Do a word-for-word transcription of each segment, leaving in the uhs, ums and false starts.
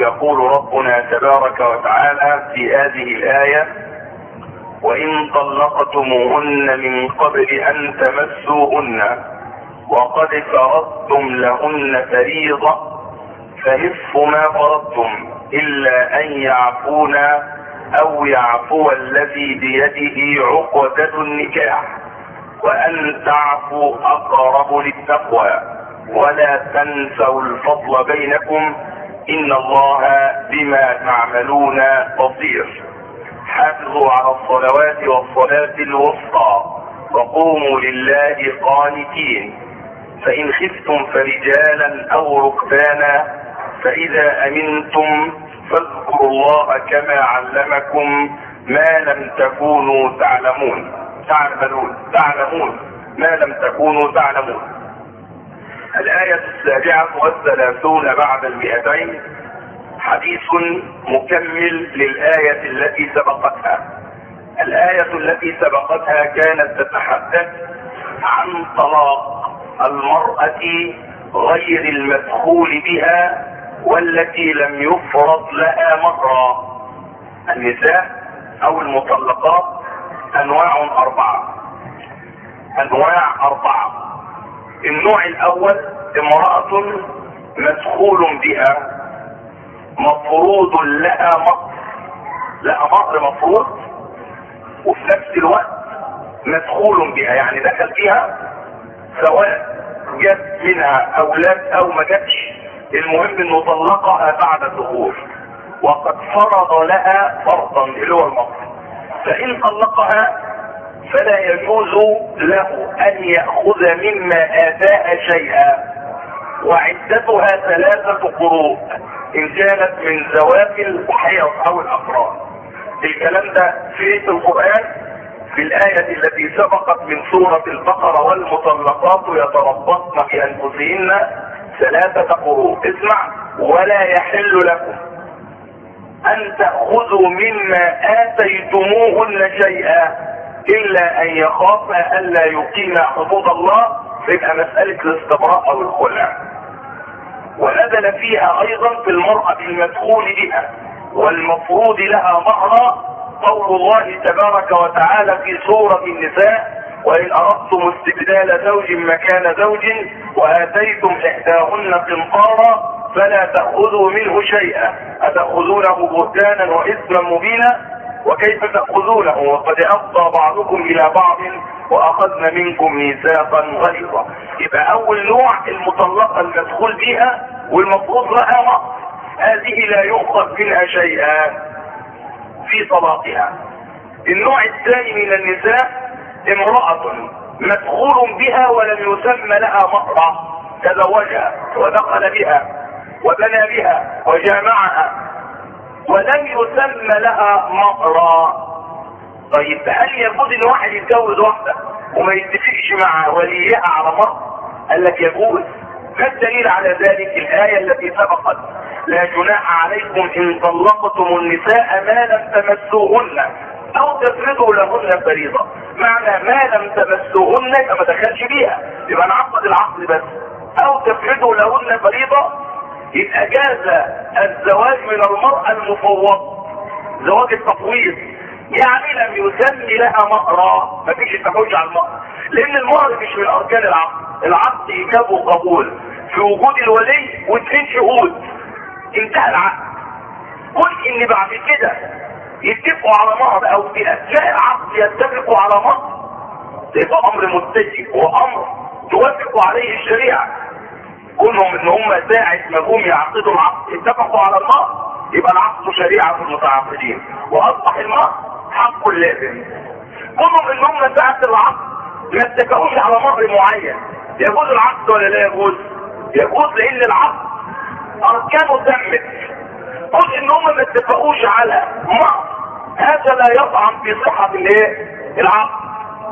يقول ربنا تبارك وتعالى في هذه الآية: وإن طلقتموهن من قبل أن تمسوهن وقد فرضتم لهن فريضة فنصف ما فرضتم إلا أن يعفونا أو يعفو الذي بيده عقدة النكاح وأن تعفوا أقرب للتقوى ولا تنسوا الفضل بينكم إن الله بما تعملون بصير. حافظوا على الصلوات والصلاة الوسطى وقوموا لله قانتين. فإن خفتم فرجالا أو ركبانا فإذا أمنتم فاذكروا الله كما علمكم ما لم تكونوا تعلمون تعملون تعلمون ما لم تكونوا تعلمون. الآية السابعة والثلاثون بعد المئتين حديث مكمل للآية التي سبقتها. الآية التي سبقتها كانت تتحدث عن طلاق المرأة غير المدخول بها والتي لم يفرض لها مهرا. النساء او المطلقات انواع اربعة انواع اربعة النوع الاول امرأة مدخول بها مفروض لها مهر، لها مهر مفروض وفي نفس الوقت مدخول بها، يعني دخل فيها سواء جت منها اولاد او ما جاتش، المهم انه طلقها بعد الدخول وقد فرض لها فرضا اللي هو المهر. فان طلقها فلا يجوز له ان ياخذ مما اتاها شيئا، وعدتها ثلاثه قروء ان كانت من ذوات الحيض او الافراد. الكلام ده في القران في الآية التي سبقت من سورة البقرة: والمطلقات يتربصن بأنفسهن ثلاثة قروء. اسمع: ولا يحل لكم أن تأخذوا مما آتيتموهن شيئا إلا أن يخافا ألا يقيما حدود الله، فيبقى مسألة الاستبراء أو الخلع. ونزل فيها أيضا في المرأة المدخول بها والمفروض لها مهرا قول الله تبارك وتعالى في سورة النساء: وإن أردتم استبدال زوج مكان زوج وآتيتم إحداهن قنطارا فلا تأخذوا منه شيئا أتأخذونه بهتانا وإثما مبينا وكيف تأخذونه وقد أفضى بعضكم إلى بعض وأخذن منكم ميثاقا غليظا. يبقى أول نوع المطلقة المدخول بها والمفروض لها مهر، هذه لا يؤخذ منها شيئا في طلاقها. النوع الثاني من النساء امرأة مدخول بها ولم يسمى لها مهرا، تزوجها ودخل بها وبنى بها وجامعها ولم يسمى لها مهرا. طيب هل يجوز ان واحد يتجوز واحدة وما يتفقش مع وليها على مهر؟ قال لك يجوز. ما الدليل على ذلك؟ الآية التي سبقت: لا جناح عليكم إن طلقتم النساء ما لم تمسوهن أو تفرضوا لهن فريضة. معنى ما لم تمسوهن يبقى ما دخلش بيها، يبقى نعقد العقد بس. أو تفرضوا لهن فريضة يبقى جاز الزواج من المرأة المفوضة، زواج التفويض، يعني لم يسمي لها مهرا، ما فيش التحويج على المهر، لأن المهر مش من أركان العقد. العقد إيجاب وقبول في وجود الولي واثنين شهود، انتهى العقد. قل ان بعد كده يتفقوا على مهر او في اثناء العقد يتفقوا على مهر، يبقى امر متفق وامر توافق عليه الشريعه. كلهم ان هم ساعه ما جم يعقدوا العقد اتفقوا على المهر، يبقى العقد شريعه في المتعاقدين واصبح المهر حق لازم. كلهم ان هم ساعه العقد ما اتفقوش على مهر معين، يجوز العقد ولا لا يجوز؟ يجوز، لان العقد اركانه تمت. قل ان هم ما اتفقوش على مهر، هذا لا يطعن في صحة الايه؟ العقد.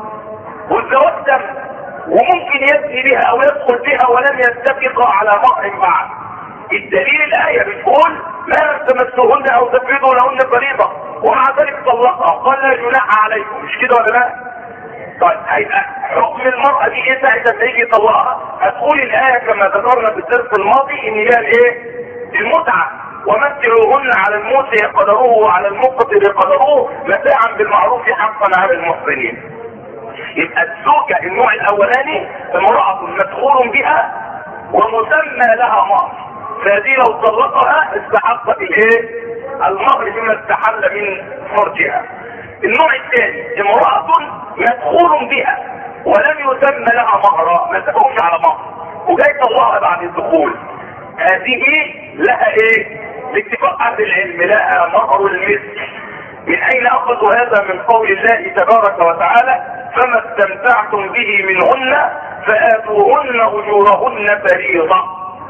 والزواج تم وممكن يبني بها او يدخل بها ولم يتفق على مهر بعد. الدليل الايه بتقول: ما لم تمسوهن او تفرضوا لهن فريضه، ومع ذلك طلقها قال لا جناح عليكم. مش كده ولا لا؟ طيب هيبقى حكم المرأة دي ايه ساعة ما يجي يطلقها؟ هتقول الآية كما ذكرنا في الدرس الماضي ان هي الايه؟ المتعة. ومتعوهن على الموسع قدره وعلى المقتر قدره متاعا بالمعروف حقا على المحسنين. يبقى الزوجة النوع الاولاني امرأة مدخول بها ومسمى لها مهر، فهذه لو طلقها استحقت الايه؟ المهر بما استحل من فرجها. النوع الثاني امرأة مدخول بها ولم يسمى لها مهرا، ما تقومش على مهر وجاي طلقها بعد الدخول، هذه لها ايه؟ باتفاق اهل العلم لها مهر المثل. من اين اخذوا هذا؟ من قول الله تبارك وتعالى فما استمتعتم به منهن فآتوهن اجورهن فريضة.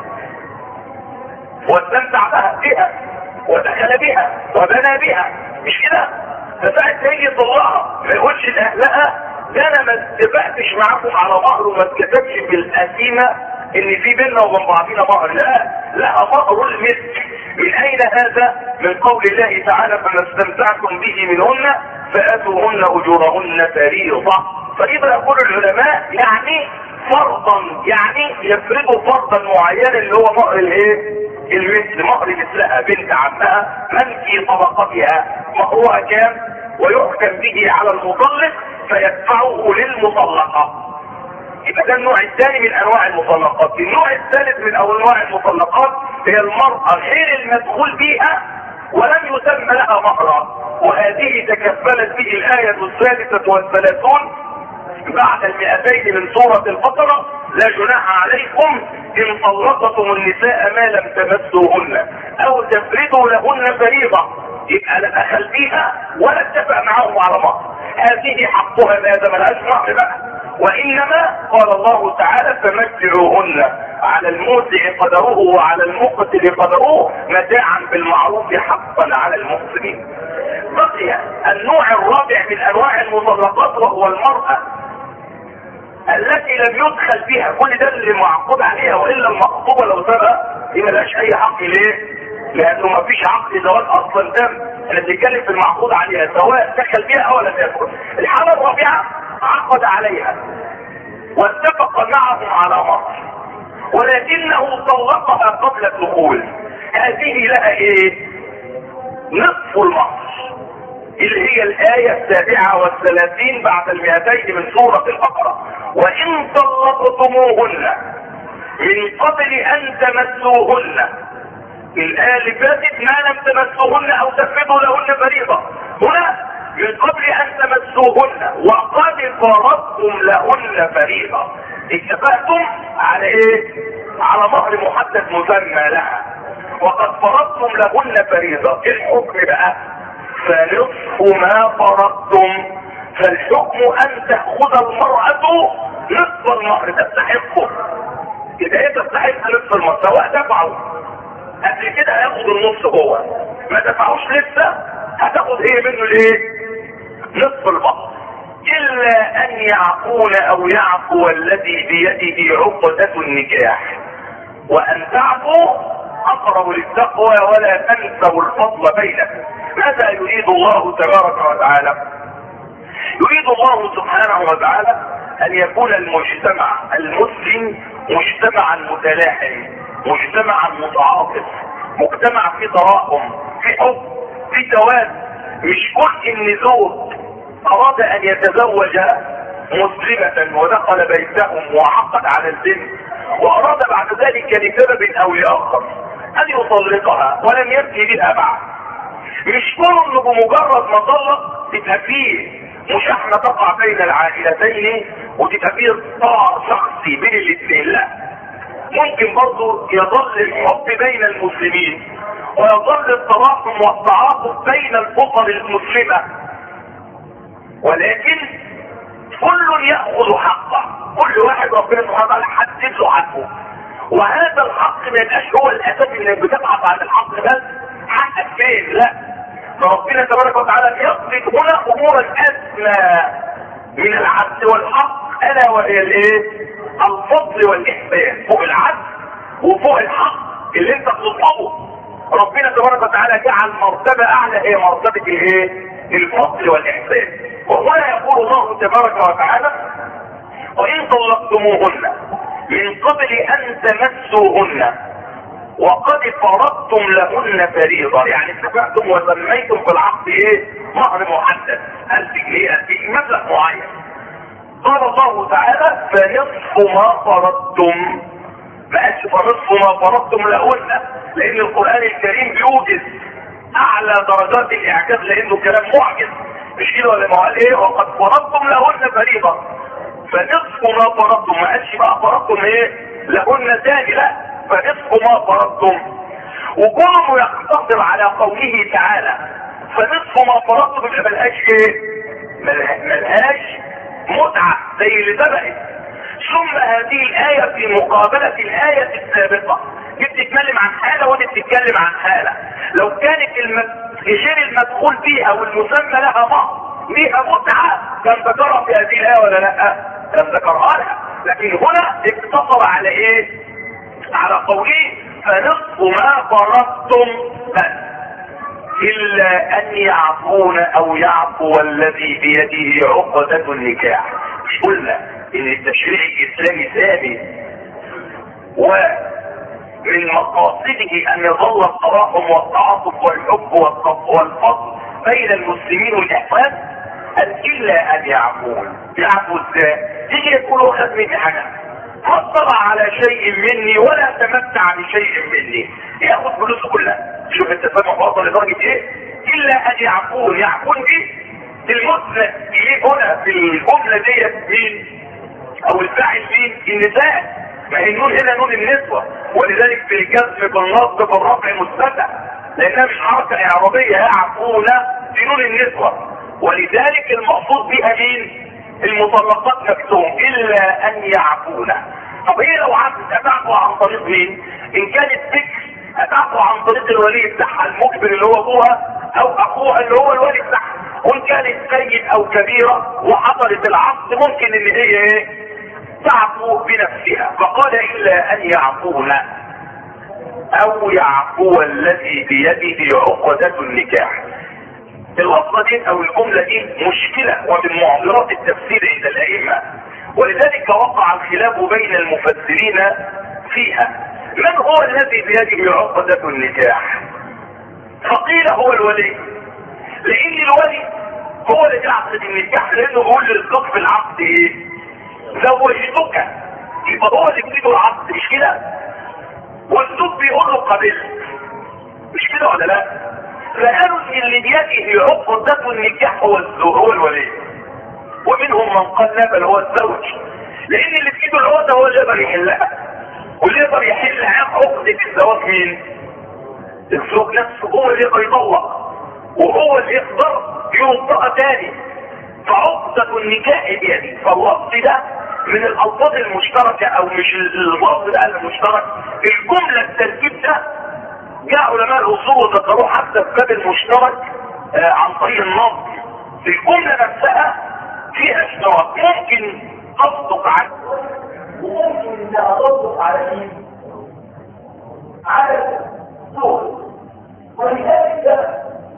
واستمتع بها ودخل بها وبنى بها، مش كده؟ فساعة ما يجي يطلقها ما يقولش لاهلها ده انا ما اتفقتش معاكم على مهر وما اتكتبش بالقسيمه ان في بيننا وبين بعضنا مهر، لا لها مهر المثل. من اين هذا؟ من قول الله تعالى فما استمتعتم به منهن فاتوهن اجورهن فريضه. فريضه يقول العلماء يعني فرضا، يعني يفرضوا فرضا معينا اللي هو مهر الايه؟ المثل، مهر مثلها بنت عمها من في طبقتها مهرها كام ويحكم به على المطلق فيدفعه للمطلقه. يبقى ده النوع الثاني من انواع المطلقات. النوع الثالث من انواع المطلقات هي المرأة غير المدخول بها ولم يسمى لها مهرا، وهذه تكفلت به الآية الثالثة والثلاثون بعد المئتين من سورة البقرة لا جناح عليكم إن طلقتم النساء ما لم تمسوهن أو تفرضوا لهن فريضة. يبقى لا دخل بيها ولا اتفق معهم على مهر، هذه حقها ما دام لهاش مهر بقى. وانما قال الله تعالى فمتعوهن على الموسع قدره وعلى المقتر قدره متاعا بالمعروف حقا على المحسنين. بقي النوع الرابع من انواع المطلقات وهو المرأة التي لم يدخل بها، كل ده اللي معقود عليها، والا المخطوبة لو سبق دي ملهاش اي حق. ليه؟ لانه ما فيش عقد زواج اصلا تم، احنا بنتكلم في المعقود عليها سواء دخل بها او لم يدخل. الحالة الرابعة عقد عليها واتفق معهم على مهر ولكنه طلقها قبل الدخول، هذه لها ايه؟ نصف المهر، اللي هي الآية السابعة والثلاثين بعد المئتين من سورة البقرة. وإن طلقتموهن من قبل أن تمسوهن، الآية اللي فاتت ما لم تمسوهن أو تفرضوا لهن فريضة، هنا من قبل أن تمسوهن وقد فرضتم لهن فريضة. اتفقتم على ايه؟ على مهر محدد مسمى لها وقد فرضتم لهن فريضة. الحكم بقى فنصف ما فرضتم، فالحكم ان تأخذ المرأة نصف المهر تستحقه. اذا هي تستحق نصف المهر سواء دفعوا قبل كده هياخد النص جوه، ما دفعوش لسه هتاخد ايه منه الايه؟ نصف المهر، الا ان يعفون او يعفو الذي بيده عقدة النكاح وان تعفوا اقرب للتقوى ولا تنسوا الفضل بينكم. ماذا يريد الله تبارك وتعالى؟ يريد الله سبحانه وتعالى ان يكون المجتمع المسلم مجتمعا متلاحم، مجتمعا متعاطف، مجتمع في تراحم، في حب، في توازن. مش كل ان زوج اراد ان يتزوج مسلمة ودخل بيتهم وعقد على البنت واراد بعد ذلك لسبب او لاخر ان يطلقها ولم يبكي بها بعد، مش كل انه بمجرد ما طلق تبقى فيه مشاحنة تقع بين العائلتين وتبقى فيه طاع شخصي بين الاثنين، لا، ممكن برضو يظل الحب بين المسلمين ويظل التراحم والتعاطف بين الاسر المسلمة، ولكن كل يأخذ حقه، كل واحد ربنا سبحانه وتعالى حدد له حقه، وهذا الحق ما يبقاش هو الاساس انك بتبحث عن الحق بس حقك فين، لا، فربنا تبارك وتعالى يقصد هنا امورا اسمى من العدل والحق، الا وهي الايه؟ الفضل والاحسان، فوق العدل وفوق الحق اللي انت بتطلبه. ربنا تبارك وتعالى جعل مرتبة اعلى هي مرتبة الايه؟ الفضل والاحسان. وهنا يقول الله تبارك وتعالى وان طلقتموهن من قبل ان تمسوهن وقد فرضتم لهن فريضة، يعني اتفقتم وسميتم في العقد ايه؟ مهر محدد، ألف جنيه ألف جنيه مبلغ معين. قال الله تعالى فنصف ما فرضتم، ما قالش فنصف ما فرضتم لهن، لان القرآن الكريم بيوجز اعلى درجات الاعجاز لانه كلام معجز، مش كده ولا ما قال ايه؟ وقد فرضتم لهن فريضة، فنصف ما فرضتم، ما قالش بقى فرضتم ايه لهن تاني، لا، فنصف ما فرضتم. وكونه يقتصر على قوله تعالى فنصف ما فرضتم يبقى ملهاش ايه؟ ملهاش متعة زي اللي سبقت. ثم هذه الآية في مقابلة الآية السابقة، دي بتتكلم عن حالة ودي بتتكلم عن حالة. لو كانت غير المدخول فيها والمسمى لها مهر ليها متعة كان ذكرها في هذه الآية ولا لا؟ كان ذكرها لها، لكن هنا اقتصر على ايه؟ على قوله فنصف ما فرضتم بس، الا ان يعفون او يعفو الذي بيده عقدة النكاح. مش قلنا ان التشريع الاسلامي ثابت ومن مقاصده ان يظل التراحم والتعاطف والحب والفضل بين المسلمين والاحسان؟ الا ان يعفون. يعفو ازاي؟ تيجي يقولوا خذ مني حاجه، ما اطلع على شيء مني ولا تمتع بشيء مني، ياخذ فلوسه كلها. شوف التسامح وصل لدرجه ايه؟ الا ان يعفون. يعفون دي المسند اليه هنا في الجمله ديت مين؟ او الفاعل مين؟ النساء. ما هي النون هنا نون النسوه، ولذلك في الجزم بالنصب بالرفع مثبته لانها مش حركه اعرابيه. يعفون في نون النسوه، ولذلك المقصود بها مين؟ المطلقات نفسهم، الا ان يعفون. طب هي لو عفت هتعفو عن طريق مين؟ ان كانت ذكر هتعفو عن طريق الولي بتاعها المجبر اللي هو ابوها او اخوها اللي هو الولي بتاعها. وان كانت سيد او كبيره وحصلت العقد ممكن ان هي ايه؟ تعفو بنفسها. فقال الا ان يعفون او يعفو الذي بيده عقدة النكاح. الوصفة دي او الجملة دي مشكلة ومن معضلات التفسير عند الائمة، ولذلك وقع الخلاف بين المفسرين فيها. من هو الذي بيده عقدة النكاح؟ فقيل هو الولي، لان الولي هو اللي يعقد النكاح، لانه هو اللي الزوج في العقد ايه؟ زوجتك، يبقى هو اللي بيده العقد، مش كده؟ والزوج بيقول له قبلت، مش كده ولا لا؟ فقالوا ان اللي بيده عقدة النكاح هو الزوج، هو الولي. ومنهم من قال لا بل هو الزوج، لان اللي بيده العقدة هو اللي يقدر يحلها، واللي يقدر يحل عقدة الزواج مين؟ الزوج نفسه، هو اللي يقدر يطلق وهو اللي يقدر ينطق تاني. فعقدة النكاح بيده. فاللفظ ده من الالفاظ المشتركة، او مش اللفظ ده المشترك، الجملة التركيب ده جاء علماء الاصول وذكروه حتى في باب المشترك آه عن طريق النصب. الجملة نفسها فيها اشتراك، ممكن تصدق عنه وممكن انها تصدق على مين؟ على الزوج. ولذلك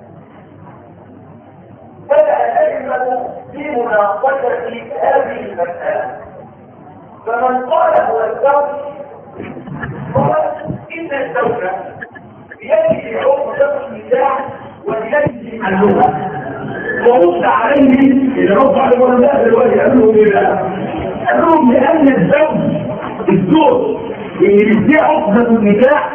بدأ الأئمة في مناقشة هذه المسألة. فمن قال هو الزوج هو إن الزوجة بيده عقدة النكاح وبيده اللغة، ورد عليه اللي رد على الولد دلوقتي قال لهم ايه بقى؟ قال لهم لأن الزوج الزوج اللي بيديه عقدة النكاح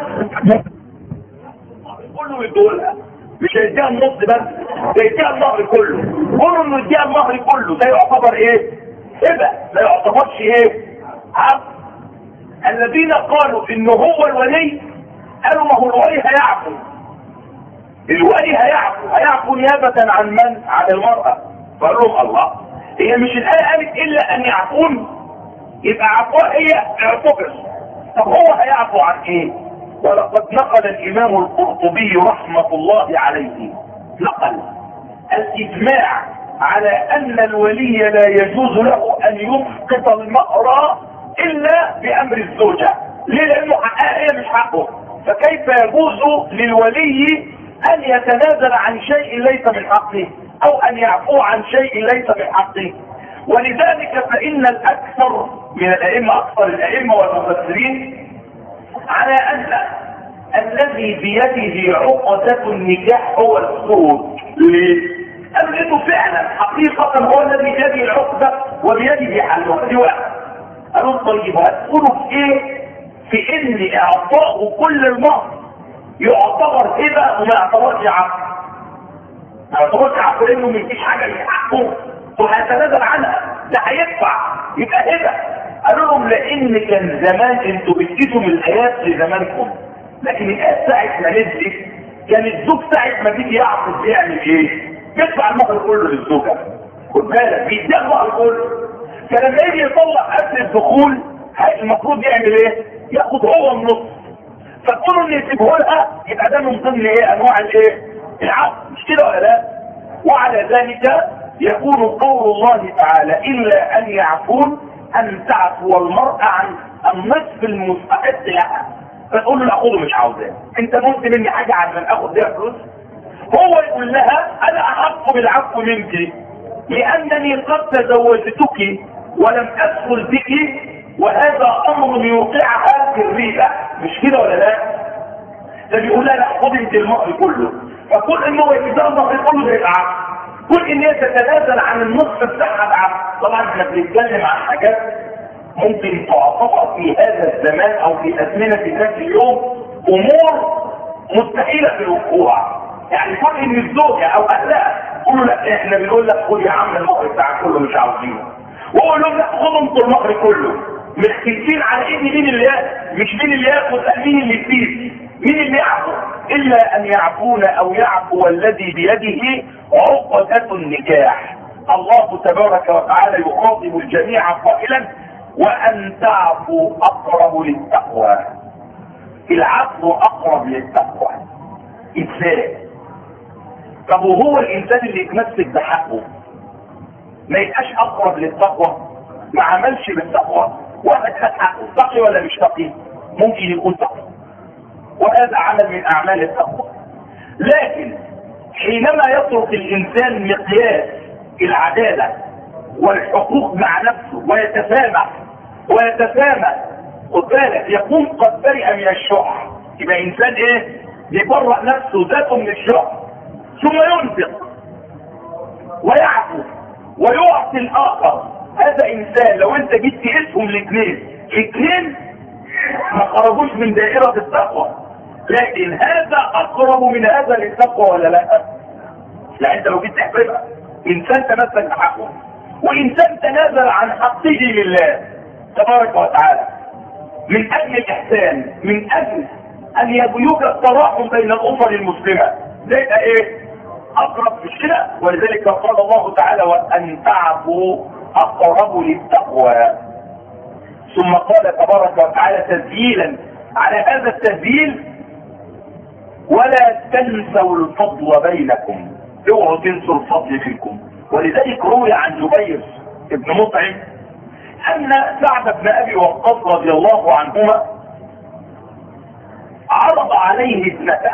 كله يدولها، مش هيديها النص بس، ده يديها المهر كله. قولوا انه يديها المهر كله، ده يعتبر ايه؟ هبه، لا يعتبرش ايه؟ عقد. الذين قالوا انه هو الولي قالوا ما هو الولي هيعفو، الولي هيعفو هيعفو نيابه عن من؟ عن المراه. فقال لهم الله، هي مش الايه قالت الا ان يعفون؟ يبقى عفوها هي اعتبر. طب هو هيعفو عن ايه؟ ولقد نقل الامام القرطبي رحمة الله عليه نقل الاجماع على ان الولي لا يجوز له ان يسقط المهر الا بامر الزوجة. ليه؟ لانه حقها هي مش حقه، فكيف يجوز للولي ان يتنازل عن شيء ليس من حقه او ان يعفو عن شيء ليس من حقه. ولذلك فان الاكثر من الائمة، اكثر الائمة والمفسرين، على ان الذي بيده عقدة النكاح هو الزوج. ليه؟ قالوا لانه فعلا حقيقة هو الذي بيده العقدة وبيده حلها. دي واحد. قالوا طيب هتقولوا في ايه في ان اعطاء كل المهر يعتبر هبة وما يعتبرش عقد؟ ما يعتبرش عقد لانه مفيش حاجة من حقه وهيتنازل عنها، ده هيدفع يبقى هبة. قالوا لهم لان كان زمان انتوا بتجيبوا من الايات لزمانكم، لكن الايات ساعة ما نزلت كان الزوج ساعة ما تيجي يعقد يعمل ايه؟ يدفع المهر كله للزوجة. خد بالك بيديها المهر كله، فلما يجي يطلق قبل الدخول المفروض يعمل ايه؟ ياخد هو النص. فكونوا ان يسيبه لها يبقى ده من ضمن ايه؟ انواع الايه؟ العقد، مش كده ولا لا؟ وعلى ذلك يكون قول الله تعالى الا ان يعفون ان تعفو المرأة عن النصف المستحق لها، فتقول له لا خده مش عاوزاه، انت قلت مني حاجه عشان اخد بيها فلوس. هو يقول لها انا احق بالعفو منك لانني قد تزوجتك ولم ادخل بك، وهذا امر يوقعها في الريبه، مش كده ولا لا؟ ده بيقول لها لا خد انت المهر كله، فكل ان هو يديها المهر كله ده يبقى عفو، كل ان هي تتنازل عن النصف بتاعها بعفو. طبعا احنا بنتكلم عن حاجات ممكن تعتبر في هذا الزمان او في ازمنه ذات اليوم امور مستحيله في الوقوع. يعني كل ان الزوجه او اهلها يقولوا لا احنا بنقول لك خد يا عم المهر بتاعك كله مش عاوزينه، ويقول لهم لا خدوا انتوا المهر كله، مختلفين على ان مين اللي ياخد، مش مين اللي ياخد، مين اللي يفيد، مين اللي يعفو. الا ان يعفون او يعفو الذي بيده عقدة النكاح. الله تبارك وتعالى يخاطب الجميع قائلا وان تعفوا اقرب للتقوى. العفو اقرب للتقوى ازاي؟ طب وهو الانسان اللي يتمسك بحقه ما يبقاش اقرب للتقوى؟ ما عملش بالتقوى، واحد خد حقه تقي ولا مش تقي؟ ممكن يكون تقي وهذا عمل من اعمال التقوى، لكن حينما يترك الانسان مقياس العدالة والحقوق مع نفسه ويتسامح ويتسامح خد بالك يكون قد برئ من الشح، يبقى انسان ايه؟ يبرأ نفسه ذاته من الشح، ثم ينفق ويعفو ويعطي الاخر. هذا انسان لو انت جيت تقيسهم الاثنين الاثنين ما خرجوش من دائرة التقوى، لكن هذا اقرب من هذا للتقوى ولا لا؟ لا انت لو جيت تحسبها انسان تمسك بحقه وانسان تنازل عن حقه لله تبارك وتعالى من اجل الاحسان، من اجل ان يوجد تراحم بين الاسر المسلمه، ده يبقى ايه؟ اقرب مش كده؟ ولذلك قال الله تعالى وان تعفوا اقرب للتقوى. ثم قال تبارك وتعالى تسجيلا على هذا التسجيل ولا تنسوا الفضل بينكم، اوعوا تنسوا الفضل فيكم. ولذلك روي عن جبير بن مطعم ان سعد بن ابي وقاص رضي الله عنهما عرض عليه ابنته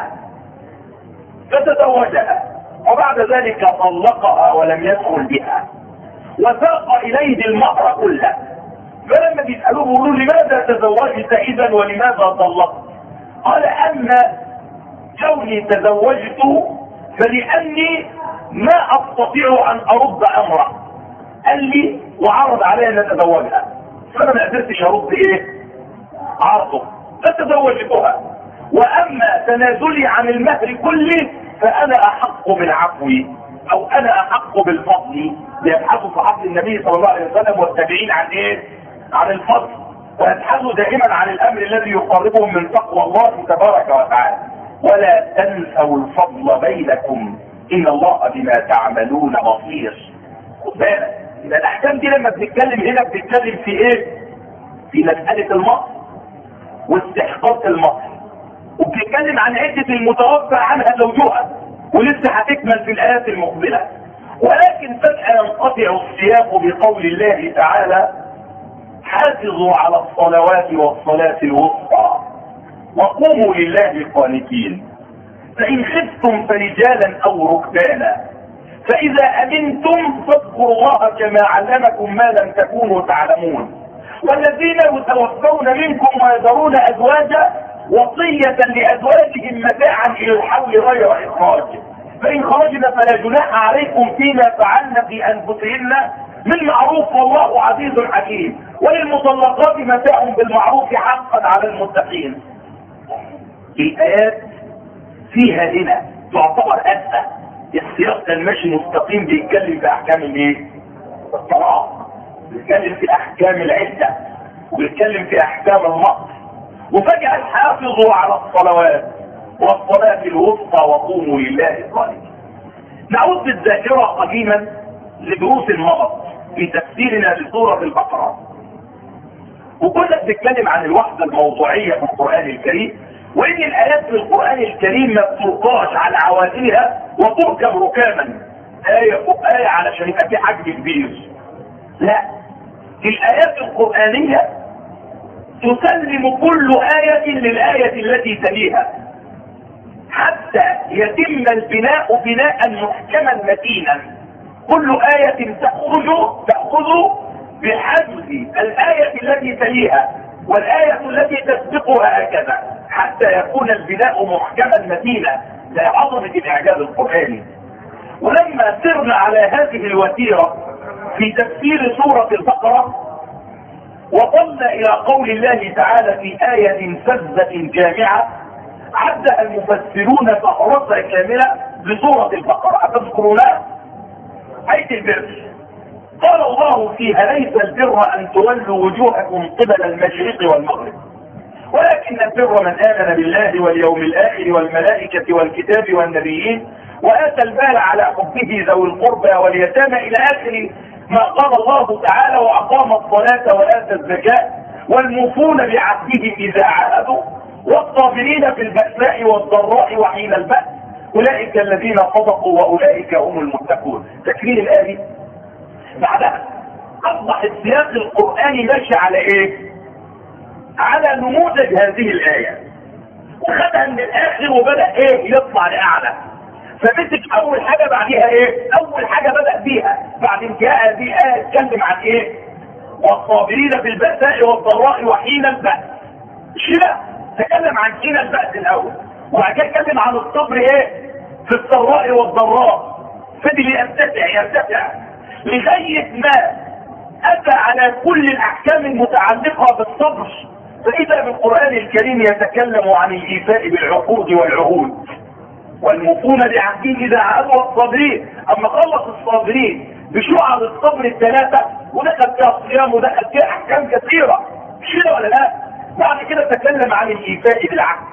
فتزوجها وبعد ذلك طلقها ولم يدخل بها وساق اليه المهر كله. فلما بيسالوه يقولوا لماذا تزوجت اذا ولماذا طلقت؟ قال اما كوني تزوجت فلاني ما استطيع ان ارد امره، قال لي وعرض علي ان اتزوجها فانا ما قدرتش ارد ايه؟ عرضه فتزوجتها. واما تنازلي عن المهر كله فانا احق بالعفو او انا احق بالفضل. يبحثوا صحابه النبي صلى الله عليه وسلم والتابعين عن ايه؟ عن الفضل، ويبحثوا دائما عن الامر الذي يقربهم من تقوى الله تبارك وتعالى. ولا تنسوا الفضل بينكم ان الله بما تعملون بصير. خد بالك اذا الاحكام دي لما بنتكلم هنا بنتكلم في ايه؟ في مساله المهر واستحقاق المهر، وبنتكلم عن عده المتوفى عنها زوجها ولسه هتكمل في الايات المقبله. ولكن فجاه ينقطع السياق بقول الله تعالى حافظوا على الصلوات والصلاه الوسطى وقوموا لله قانتين فان خفتم فرجالا او ركبانا فاذا امنتم فاذكروا الله كما علمكم ما لم تكونوا تعلمون والذين يتوفون منكم ويذرون ازواجا وصية لأزواجهم متاعا إلى الحول غير إخراج، فإن خرجنا فلا جناح عليكم فيما فعلن في أنفسهن من معروف والله عزيز حكيم، وللمطلقات متاع بالمعروف حقا على المتقين. الآيات فيها هنا تعتبر أسفة، السياق كان ماشي مستقيم، بيتكلم في أحكام الايه؟ الطلاق، بيتكلم في أحكام العدة، وبيتكلم في أحكام المقت، وفجأة حافظوا على الصلوات والصلاة الوسطى وقوموا لله قانتين. نعود بالذاكرة قديما لدروس المضت في تفسيرنا لسورة البقرة، وكنا بنتكلم عن الوحدة الموضوعية في القرآن الكريم، وإن الآيات في القرآن الكريم ما بتلقاش على عوازلها وتركب ركاما آية فوق آية علشان يبقى في حجم كبير. لا، الآيات القرآنية تسلم كل آية للآية التي تليها حتى يتم البناء بناء محكما متينا. كل آية تأخذ تأخذ بحجز الآية التي تليها والآية التي تسبقها هكذا حتى يكون البناء محكما متينا لعظمة الإعجاز القرآني. ولما سرنا على هذه الوتيرة في تفسير سورة البقرة وصلنا إلى قول الله تعالى في آية فزة جامعة عدها المفسرون فقرة كاملة لسورة البقرة، أتذكرونها؟ آية البر. قال الله فيها: ليس البر أن تولوا وجوهكم قبل المشرق والمغرب ولكن البر من آمن بالله واليوم الآخر والملائكة والكتاب والنبيين وآتى المال على حبه ذوي القربى واليتامى إلى آخر ما قال الله تعالى: وأقام الصلاة وآتى الزكاة والموفون بعهدهم إذا عاهدوا والصابرين في البأساء والضراء وحين البأس أولئك الذين صدقوا وأولئك هم المتقون. تكرير الآية بعدها أصبح السياق القرآني ماشي على إيه؟ على نموذج هذه الآية، وخدها من الآخر وبدأ إيه؟ يطلع لأعلى. فمسك أول حاجة بعدها إيه؟ أول حاجة بدأ بيها بعد انتهاء هذه الآية اتكلم عن إيه؟ والصابرين في البأساء والضراء وحين البأس. مش كده؟ تكلم عن حين البأس الأول، وبعد كده اتكلم عن الصبر إيه؟ في السراء والضراء. فضل يرتفع يرتفع لغاية ما أتى على كل الأحكام المتعلقة بالصبر، فإذا بالقرآن الكريم يتكلم عن الإيفاء بالعقود والعهود والموفون بعهدهم إذا عهدوا والصابرين. أما خلص الصابرين بشعب الصبر الثلاثة ودخل فيها الصيام ودخل فيها أحكام كثيرة، مش كده ولا لا؟ بعد كده تكلم عن الإيفاء بالعهد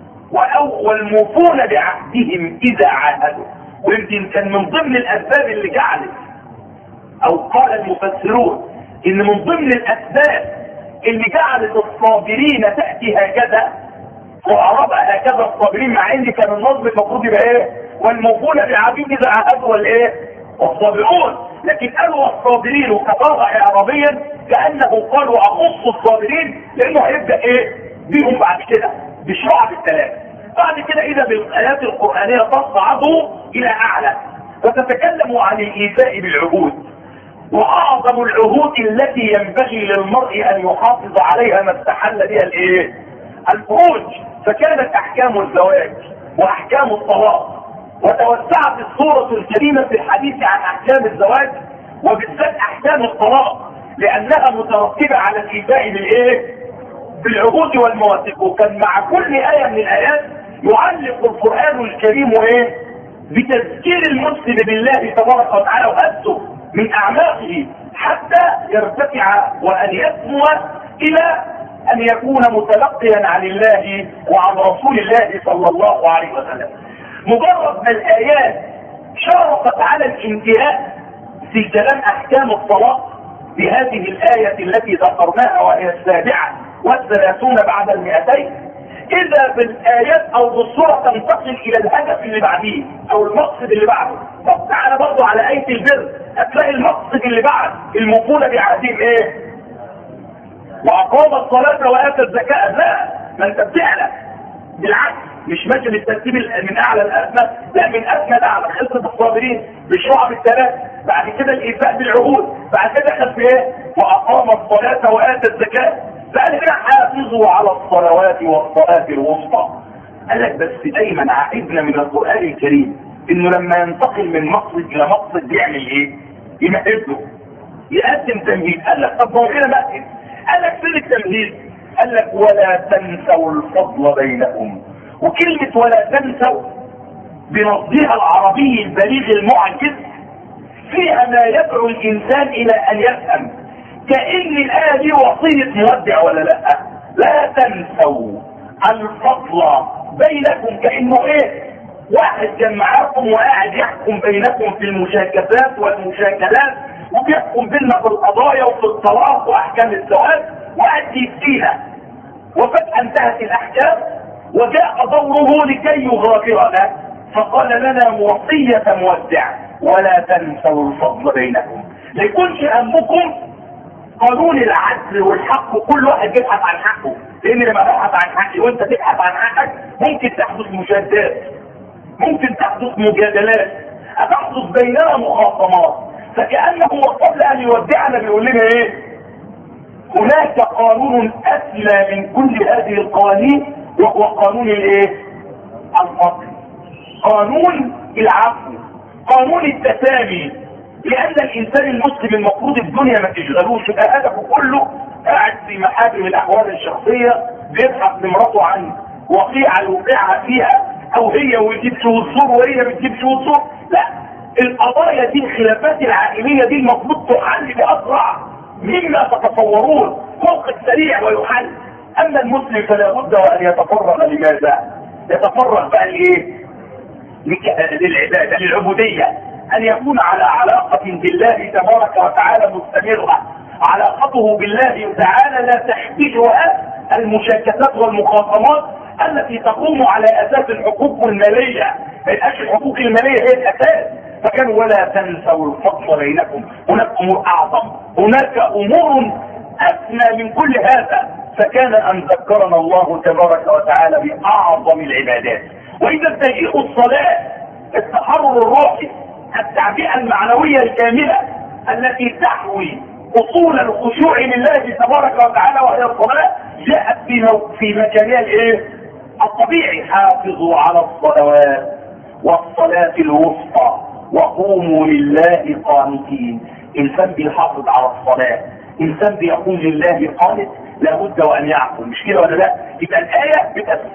والموفون بعهدهم إذا عاهدوا، ويمكن كان من ضمن الأسباب اللي جعلت أو قال المفسرون إن من ضمن الأسباب اللي جعلت الصابرين تأتي هكذا وعربها هكذا الصابرين، مع ان كان النظم المفروض يبقى ايه؟ والموفون بعهدهم اذا عاهدوا والايه؟ والصابرون، لكن قالوا الصابرين وكفارة اعرابيا كانه قالوا اخص الصابرين لانه هيبدا ايه؟ بيهم بعد كده بالشعب الثلاثه. بعد كده اذا بالايات القرانيه تصعدوا الى اعلى وتتكلم عن الايفاء بالعهود، واعظم العهود التي ينبغي للمرء ان يحافظ عليها ما استحل بها الايه؟ الفروج. فكانت احكام الزواج واحكام الطلاق، وتوسعت السورة الكريمة في الحديث عن احكام الزواج وبالذات احكام الطلاق لانها مترتبة على الايفاء بالايه؟ بالعهود والمواثيق. وكان مع كل آية من الايات يعلق القرآن الكريم ايه؟ بتذكير المسلم بالله تبارك وتعالى وهزه من اعماقه حتى يرتفع وان يسمو الى ان يكون متلقيا عن الله وعن رسول الله صلى الله عليه وسلم. مجرد ما الايات شرفت على الانتهاء في كلام احكام الطلاق بهذه الايه التي ذكرناها وهي السابعه والثلاثون بعد المئتين، اذا بالايات او بالصوره تنتقل الى الهدف اللي بعديه او المقصد اللي بعده. طب تعالى برضه على ايه البر هتلاقي المقصد اللي بعد الموفون بعهدهم ايه؟ واقام الصلاه واتى الزكاه. لا، ما انت بتعلم بالعكس، مش ماشي بالترتيب من اعلى لادنى، لا من ادنى لاعلى. خلصت الصابرين بالشعب الثلاث، بعد كده الايفاء بالعهود، بعد كده خد في ايه؟ واقام الصلاه واتى الزكاه. فقال هنا حافظوا على الصلوات والصلاه الوسطى. قال لك بس دايما عقدنا من القران الكريم انه لما ينتقل من مقصد الى مقصد بيعمل ايه؟ يمهد له، يقدم تمهيد. قال لك طب ما هو كده مهد. قال لك فين التمهيد؟ قال لك ولا تنسوا الفضل بينكم. وكلمه ولا تنسوا بنصها العربي البليغ المعجز فيها ما يدعو الانسان الى ان يفهم كأن الآية دي وصية مودع ولا لا. لا تنسوا الفضل بينكم، كأنه ايه؟ واحد كان معاكم وقاعد يحكم بينكم في المشاكسات والمشاكلات، وبيحكم بيننا في القضايا وفي الطلاق واحكام الزواج، وقاعد يفتينا، وفجأة انتهت الاحكام وجاء دوره لكي يغادرنا، فقال لنا وصية مودع ولا تنسوا الفضل بينكم. ليكونش همكم قانون العدل والحق كل واحد يبحث عن حقه، لان لما تبحث عن حقي وانت تبحث عن حقك ممكن تحدث مشادات، ممكن تحدث مجادلات، هتحدث بيننا مخاصمات. فكأنه قبل ان يودعنا بيقول لنا ايه؟ هناك قانون اسمى من كل هذه القوانين، وهو قانون الايه؟ الفضل، قانون العفو، قانون التسامي. لان الانسان المسلم المفروض الدنيا ما تشغلوش، يبقى هدفه كله قاعد في محاكم الاحوال الشخصيه بيبحث لمراته عن وقيعه يوقعها فيها، او هي ويجيب وتصور وهي بتجيب وتصور. لا، القضايا دي الخلافات العائليه دي المفروض تحل باسرع مما تتصورون، موقف سريع ويحل. اما المسلم فلا بد وان يتفرغ لماذا؟ يتفرغ بقى لايه؟ للعباده، للعبوديه، ان يكون على علاقه بالله تبارك وتعالى مستمره. علاقته بالله تعالى لا تحتاجها المشاكسات والمخاصمات التي تقوم على اساس الحقوق الماليه. ما يبقاش الحقوق الماليه هي الاساس. فكان ولا تنسوا الفضل بينكم. هناك امور اعظم، هناك امور اسمى من كل هذا. فكان ان ذكرنا الله تبارك وتعالى باعظم العبادات. واذا تجيء الصلاه التحرر الروحي، التعبئه المعنويه الكامله التي تحوي اصول الخشوع لله تبارك وتعالى وهي الصلاه، جاءت في في مكانها الايه؟ الطبيعي. حافظوا على الصلوات والصلاه الوسطى وقوموا لله قانتين. انسان بيحافظ على الصلاه، انسان بيقوم لله قانت، لابد وان يعقل. مش كده ولا لا؟ يبقى الايه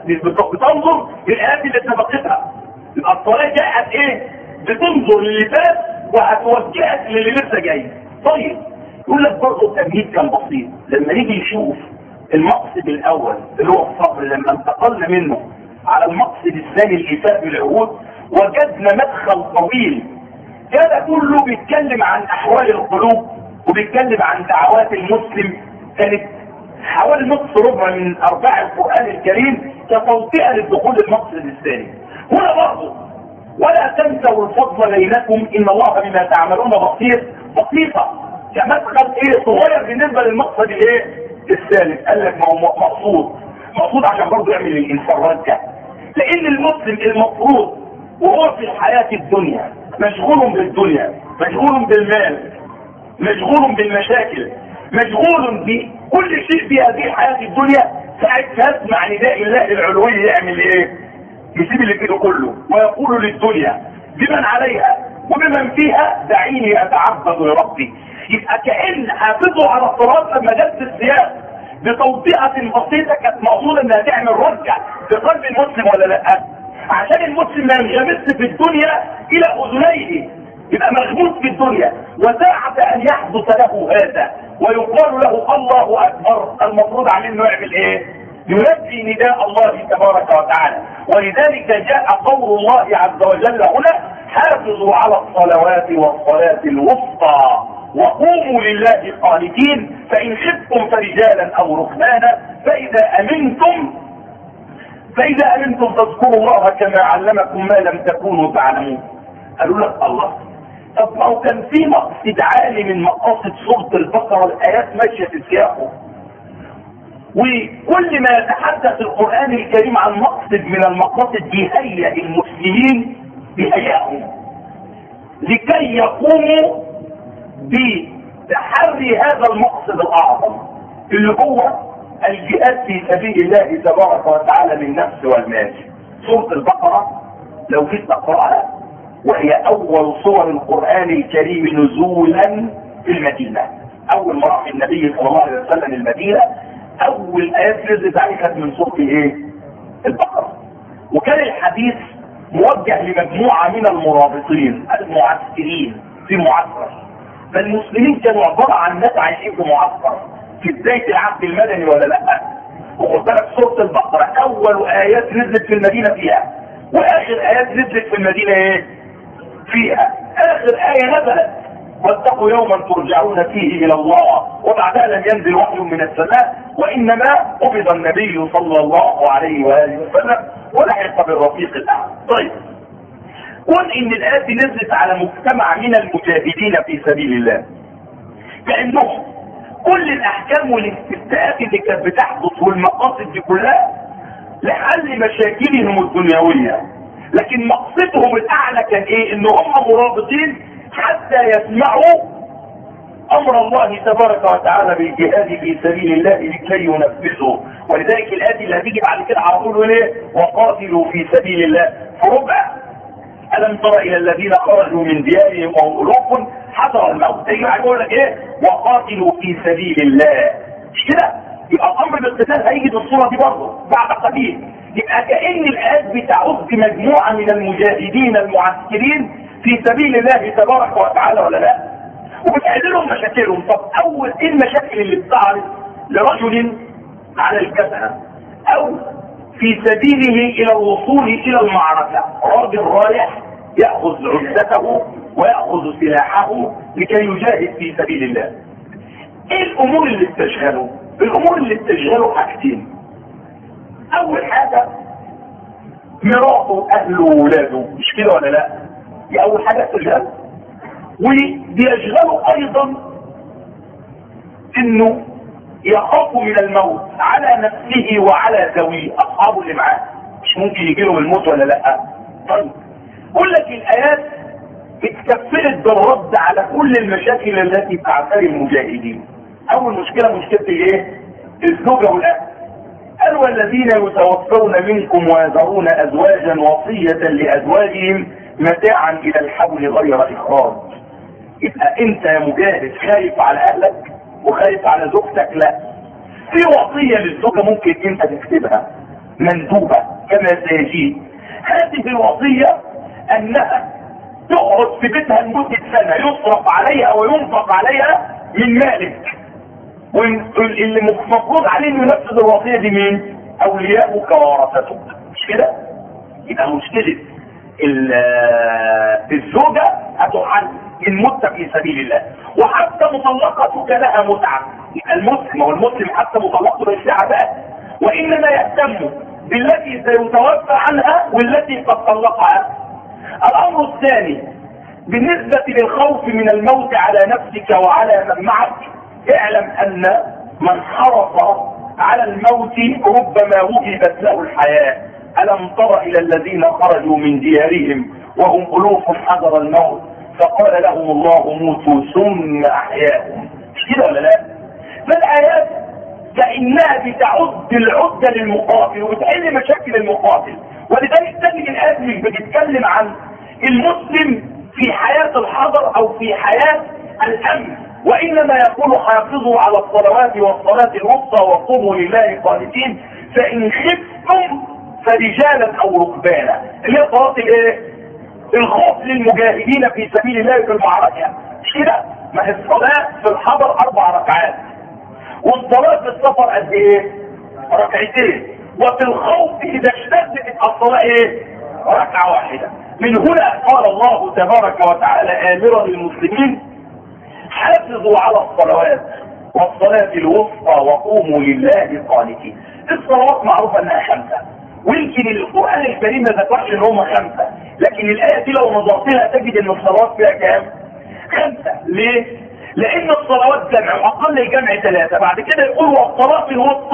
بتنظر للايات اللي سبقتها. يبقى الصلاه جاءت ايه؟ بتنظر للي فات وهتوجهك للي لسه جاي. طيب يقول لك برضه التمهيد كان بسيط. لما نيجي نشوف المقصد الاول اللي هو الصبر، لما انتقلنا منه على المقصد الثاني الايفاء بالعهود، وجدنا مدخل طويل كان كله بيتكلم عن احوال القلوب وبيتكلم عن دعوات المسلم. كانت حوالي نصف ربع من ارباع القران الكريم كتوطئه للدخول المقصد الثاني. هنا برضه ولا تنسوا الفضل بينكم ان الله بما تعملون بصير. بسيطه كمدخل ايه صغير بالنسبه للمقصد الايه الثالث. قال لك ما هو مقصود مقصود عشان برضه يعمل الانسان رجع. لان المسلم المفروض وهو في الحياه الدنيا مشغول بالدنيا، مشغول بالمال، مشغول بالمشاكل، مشغول بكل شيء في هذه الحياه الدنيا، ساعتها تسمع نداء الله العلوي يعمل ايه؟ يسيب اللي كده كله ويقول للدنيا بمن عليها وبمن فيها دعيني اتعبد لربي. يبقى كأن حافظوا على الصلاة لما جت السياق بتوطئة بسيطة كانت مقصودة انها تعمل رجع في قلب المسلم ولا لا؟ عشان المسلم ما ينغمس في الدنيا الى اذنيه، يبقى مغموس في الدنيا، وساعة ان يحدث له هذا ويقال له الله اكبر المفروض عليه انه يعمل ايه؟ ينفي نداء الله تبارك وتعالى. ولذلك جاء قول الله عز وجل هنا حافظوا على الصلوات والصلاة الوسطى وقوموا لله قانتين فإن خفتم فرجالا أو ركبانا فإذا أمنتم فإذا أمنتم تذكروا الله كما علمكم ما لم تكونوا تعلمون. قالوا لك الله، طب ما هو كان في مقصد عالي من مقاصد سورة البقرة، الآيات ماشية في سياقه. وكل ما يتحدث القرآن الكريم عن مقصد من المقاصد بيهيئ المسلمين بهيئهم لكي يقوموا بتحري هذا المقصد الأعظم اللي هو الجهاد في سبيل الله تبارك وتعالى بالنفس والمال. سورة البقرة لو جيت تقرأها وهي أول صور القرآن الكريم نزولا في المدينة، أول ما راح النبي صلى الله عليه وسلم المدينة أول آيات نزلت عليه كانت من سورة إيه؟ البقرة. وكان الحديث موجه لمجموعة من المرابطين المعسكرين في معسكر، فالمسلمين كانوا عبارة عن ناس عايشين في معسكر في بداية العهد المدني ولا لا؟ وخد بالك سورة البقرة أول آيات نزلت في المدينة فيها، وآخر آيات نزلت في المدينة إيه؟ فيها. آخر آية نزلت واتقوا يوما ترجعون فيه إلى الله وبعدها لم ينزل وحي من السماء وإنما قبض النبي صلى الله عليه وآله وسلم ولحق بالرفيق الأعلى. طيب، قل إن الآيات نزلت على مجتمع من المجاهدين في سبيل الله، كأنهم كل الأحكام والاستفتاءات اللي كانت بتحدث والمقاصد دي كلها لحل مشاكلهم الدنيوية، لكن مقصدهم الأعلى كان إيه؟ إن هم مرابطين حتى يسمعوا أمر الله تبارك وتعالى بالجهاد في سبيل الله لكي ينفذوا. ولذلك الآية اللي هتيجي بعد كده على طول ليه؟ وقاتلوا في سبيل الله. في ربع ألم تر إلى الذين خرجوا من ديارهم وهم ألوف حذر الموت، يجي بعد يقول لك إيه؟ وقاتلوا في سبيل الله. مش كده؟ يبقى الأمر بالقتال هيجي في الصورة دي برضه بعد قليل. يبقى كأن الآيات بتعود بمجموعة من المجاهدين المعسكرين في سبيل الله تبارك وتعالى ولا لا؟ وبتحل لهم مشاكلهم. طب أول إيه المشاكل اللي بتعرض لرجل على الجبهة أو في سبيله إلى الوصول إلى المعركة؟ راجل رايح يأخذ عدته ويأخذ سلاحه لكي يجاهد في سبيل الله. إيه الأمور اللي بتشغله؟ الأمور اللي بتشغله حاجتين. أول حاجة مراته أهله وولاده، مش كده ولا لا؟ دي أول حاجة بتشغله. وبيشغله أيضا إنه يخاف من الموت على نفسه وعلى ذويه أصحابه اللي معاه، مش ممكن يجي لهم الموت ولا لا؟ طيب، قول لك الآيات اتكفلت بالرد على كل المشاكل التي تعتري المجاهدين. أول مشكلة مشكلة إيه؟ الزوجة والأهل. قال والذين يتوفون منكم ويذرون أزواجا وصية لأزواجهم متاعا إلى الحول غير إخراج. يبقى أنت يا مجاهد خايف على أهلك وخايف على زوجتك؟ لا، في وصية للزوجة ممكن أنت تكتبها مندوبة كما سيجي. هذه الوصية أنها تقعد في بيتها لمدة سنة يصرف عليها وينفق عليها من مالك، واللي مفروض عليه انه ينفذ الوصيه دي مين؟ اولياؤك وورثتك. مش كده؟ يبقى مشكله الزوجه هتحل ان مت في سبيل الله، وحتى مطلقتك لها متعه. يبقى المسلم والمسلم حتى مطلقته مش لها بقى، وانما يهتم بالتي سيتوفى عنها والتي قد طلقها. الامر الثاني بالنسبه للخوف من الموت على نفسك وعلى من معك، اعلم ان من حرص على الموت ربما وهبت له الحياة. ألم تر إلى الذين خرجوا من ديارهم وهم ألوف حذر الموت فقال لهم الله موتوا ثم أحياهم. مش كده ولا لا؟ فالآيات كأنها بتعد العدة للمقاتل وبتحل مشاكل المقاتل. ولذلك تجد الآيات مش بتتكلم عن المسلم في حياة الحذر أو في حياة الأمن، وإنما يقول حافظوا على الصلوات والصلاة الوسطى وقوموا لله قانتين فإن خفتم فرجالا أو ركبانا. اللي هي صلاة الايه؟ الخوف للمجاهدين في سبيل الله في المعركة. مش كده؟ ما هي الصلاة في الحضر أربع ركعات، والصلاة في السفر قد إيه؟ ركعتين، وفي الخوف إذا اشتدت الصلاة إيه؟ ركعة واحدة. من هنا قال الله تبارك وتعالى آمرا للمسلمين حافظوا على الصلوات والصلاة الوسطى وقوموا لله قانتين. الصلوات معروفة انها خمسة، ويمكن القرآن الكريم ما ذكرش ان هم خمسة، لكن الآية دي لو نظرت لها تجد ان الصلوات فيها كام؟ خمسة. ليه؟ لان الصلوات جمع واقل جمع ثلاثة، بعد كده يقول والصلاة الوسطى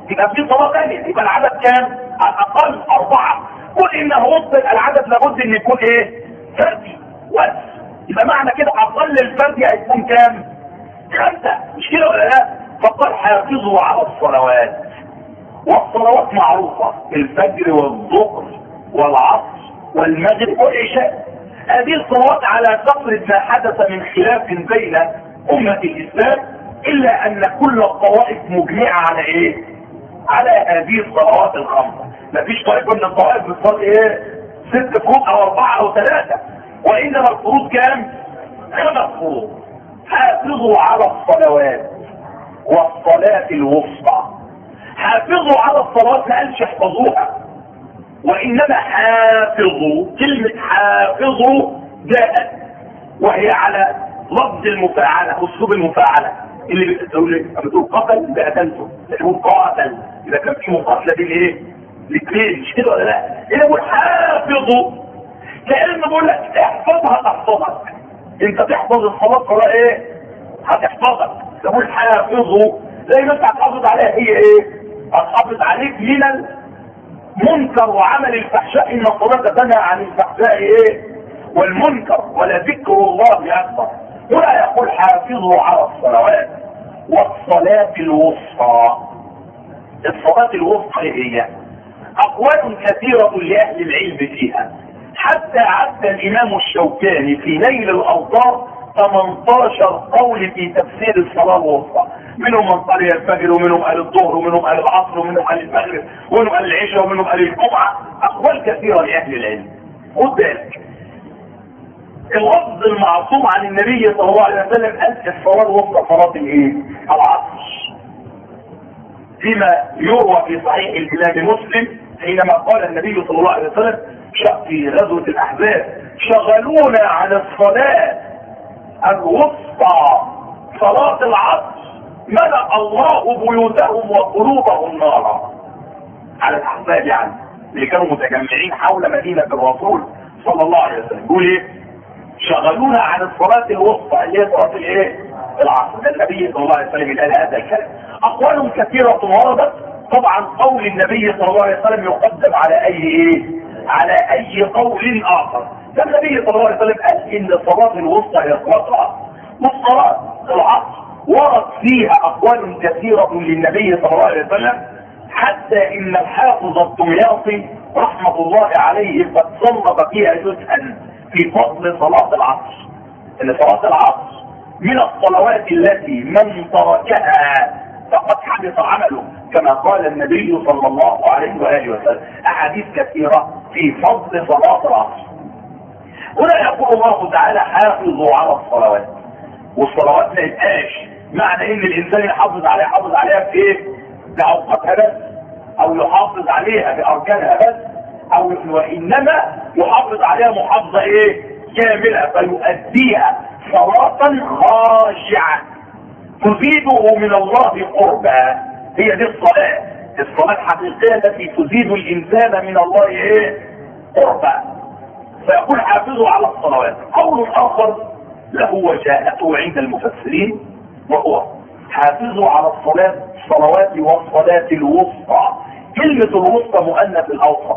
يبقى في صلاه ثانيه، يبقى العدد كام؟ على الاقل اربعه. قل انه وصل العدد لابد ان يكون ايه؟ فردي بس. يبقى معنى كده اقل الفردي هيكون كام؟ خمسه، مش كده ولا لا؟ فقال حافظوا على الصلوات، والصلوات معروفه، الفجر والظهر والعصر والمغرب والعشاء. هذه الصلوات على قدر ما حدث من خلاف بين امه الاسلام، الا ان كل الطوائف مجمعه على ايه؟ على هذه الصلوات الخمسه. مفيش طائفه من الطوائف بتصلي ايه؟ ست فروض او اربعه او ثلاثه، وانما الفروض كام؟ خمس فروض. حافظوا على الصلوات والصلاه الوسطى. حافظوا على الصلوات ما قالش احفظوها، وانما حافظوا. كلمه حافظوا جاءت وهي على لفظ المفاعله، اسلوب المفاعله اللي بتقول بتقول قتل بقتلته، بتقول قاتل اذا كان في مقاتله بين ايه؟ الاثنين، مش كده ولا لا؟ هنا بقول حافظوا كأنه بقول لك احفظها تحفظك. انت تحفظ الصلاه صلاه ايه؟ هتحفظك. تقول حافظوا زي ما انت هتحافظ عليها هي ايه؟ هتحافظ عليك من المنكر وعمل الفحشاء، ان الصلاه تنهى عن الفحشاء ايه؟ والمنكر، ولذكر الله اكبر. ولا يقول حافظوا على الصلوات والصلاة الوسطى. الصلاة الوسطى هي أقوال كثيرة لأهل العلم فيها، حتى عد الإمام الشوكاني في نيل الأوطار ثمانية عشر قول في تفسير الصلاة الوسطى. منهم من قال الفجر، ومنهم قال الظهر، ومنهم قال العصر، ومنهم قال المغرب، ومنهم قال العشاء، ومنهم قال الجمعة. أقوال كثيرة لأهل العلم. خد بالك، اللفظ المعصوم عن النبي صلى الله عليه وسلم قال الصلاه الوسطى صلاه الايه؟ العصر. فيما يروى في صحيح الامام مسلم حينما قال النبي صلى الله عليه وسلم في غزوه الاحزاب: شغلونا عن الصلاه الوسطى صلاه العصر ملأ الله بيوتهم وقلوبهم نارا. على الاحزاب يعني اللي كانوا متجمعين حول مدينه الرسول صلى الله عليه وسلم. يقول ايه؟ شغلونا عن الصلاة الوسطى اللي هي صلاة الايه؟ العصر. ده النبي صلى الله عليه وسلم قال هذا الكلام. اقوال كثيرة وردت. طبعا قول النبي صلى الله عليه وسلم يقدم على اي ايه؟ على اي قول اخر. ده النبي صلى الله عليه وسلم قال ان الصلاة الوسطى هي صلاة العصر، والصلاة العصر ورد فيها اقوال كثيرة للنبي صلى الله عليه وسلم، حتى ان الحافظ الدمياطي رحمة الله عليه قد صنف فيها جزءا في فضل صلاة العصر. ان صلاة العصر من الصلوات التي من تركها فقد حبط عمله، كما قال النبي صلى الله عليه وآله وسلم. احاديث كثيرة في فضل صلاة العصر. هنا يقول الله تعالى: حافظوا على الصلوات. والصلوات ما يبقاش معنى ان الانسان يحافظ عليها يحافظ عليها في ايه؟ باوقاتها بس، او يحافظ عليها باركانها بس، او وانما يحافظ عليها محافظه ايه؟ كامله، فيؤديها صلاه خاشعه تزيده من الله قربا. هي دي الصلاه، الصلاه الحقيقيه التي تزيد الانسان من الله ايه؟ قربا. فيقول حافظوا على الصلوات. قول اخر له وجاءته عند المفسرين، وهو حافظوا على الصلاه الصلوات والصلاه الوسطى. كلمه الوسطى مؤنث الاوسط،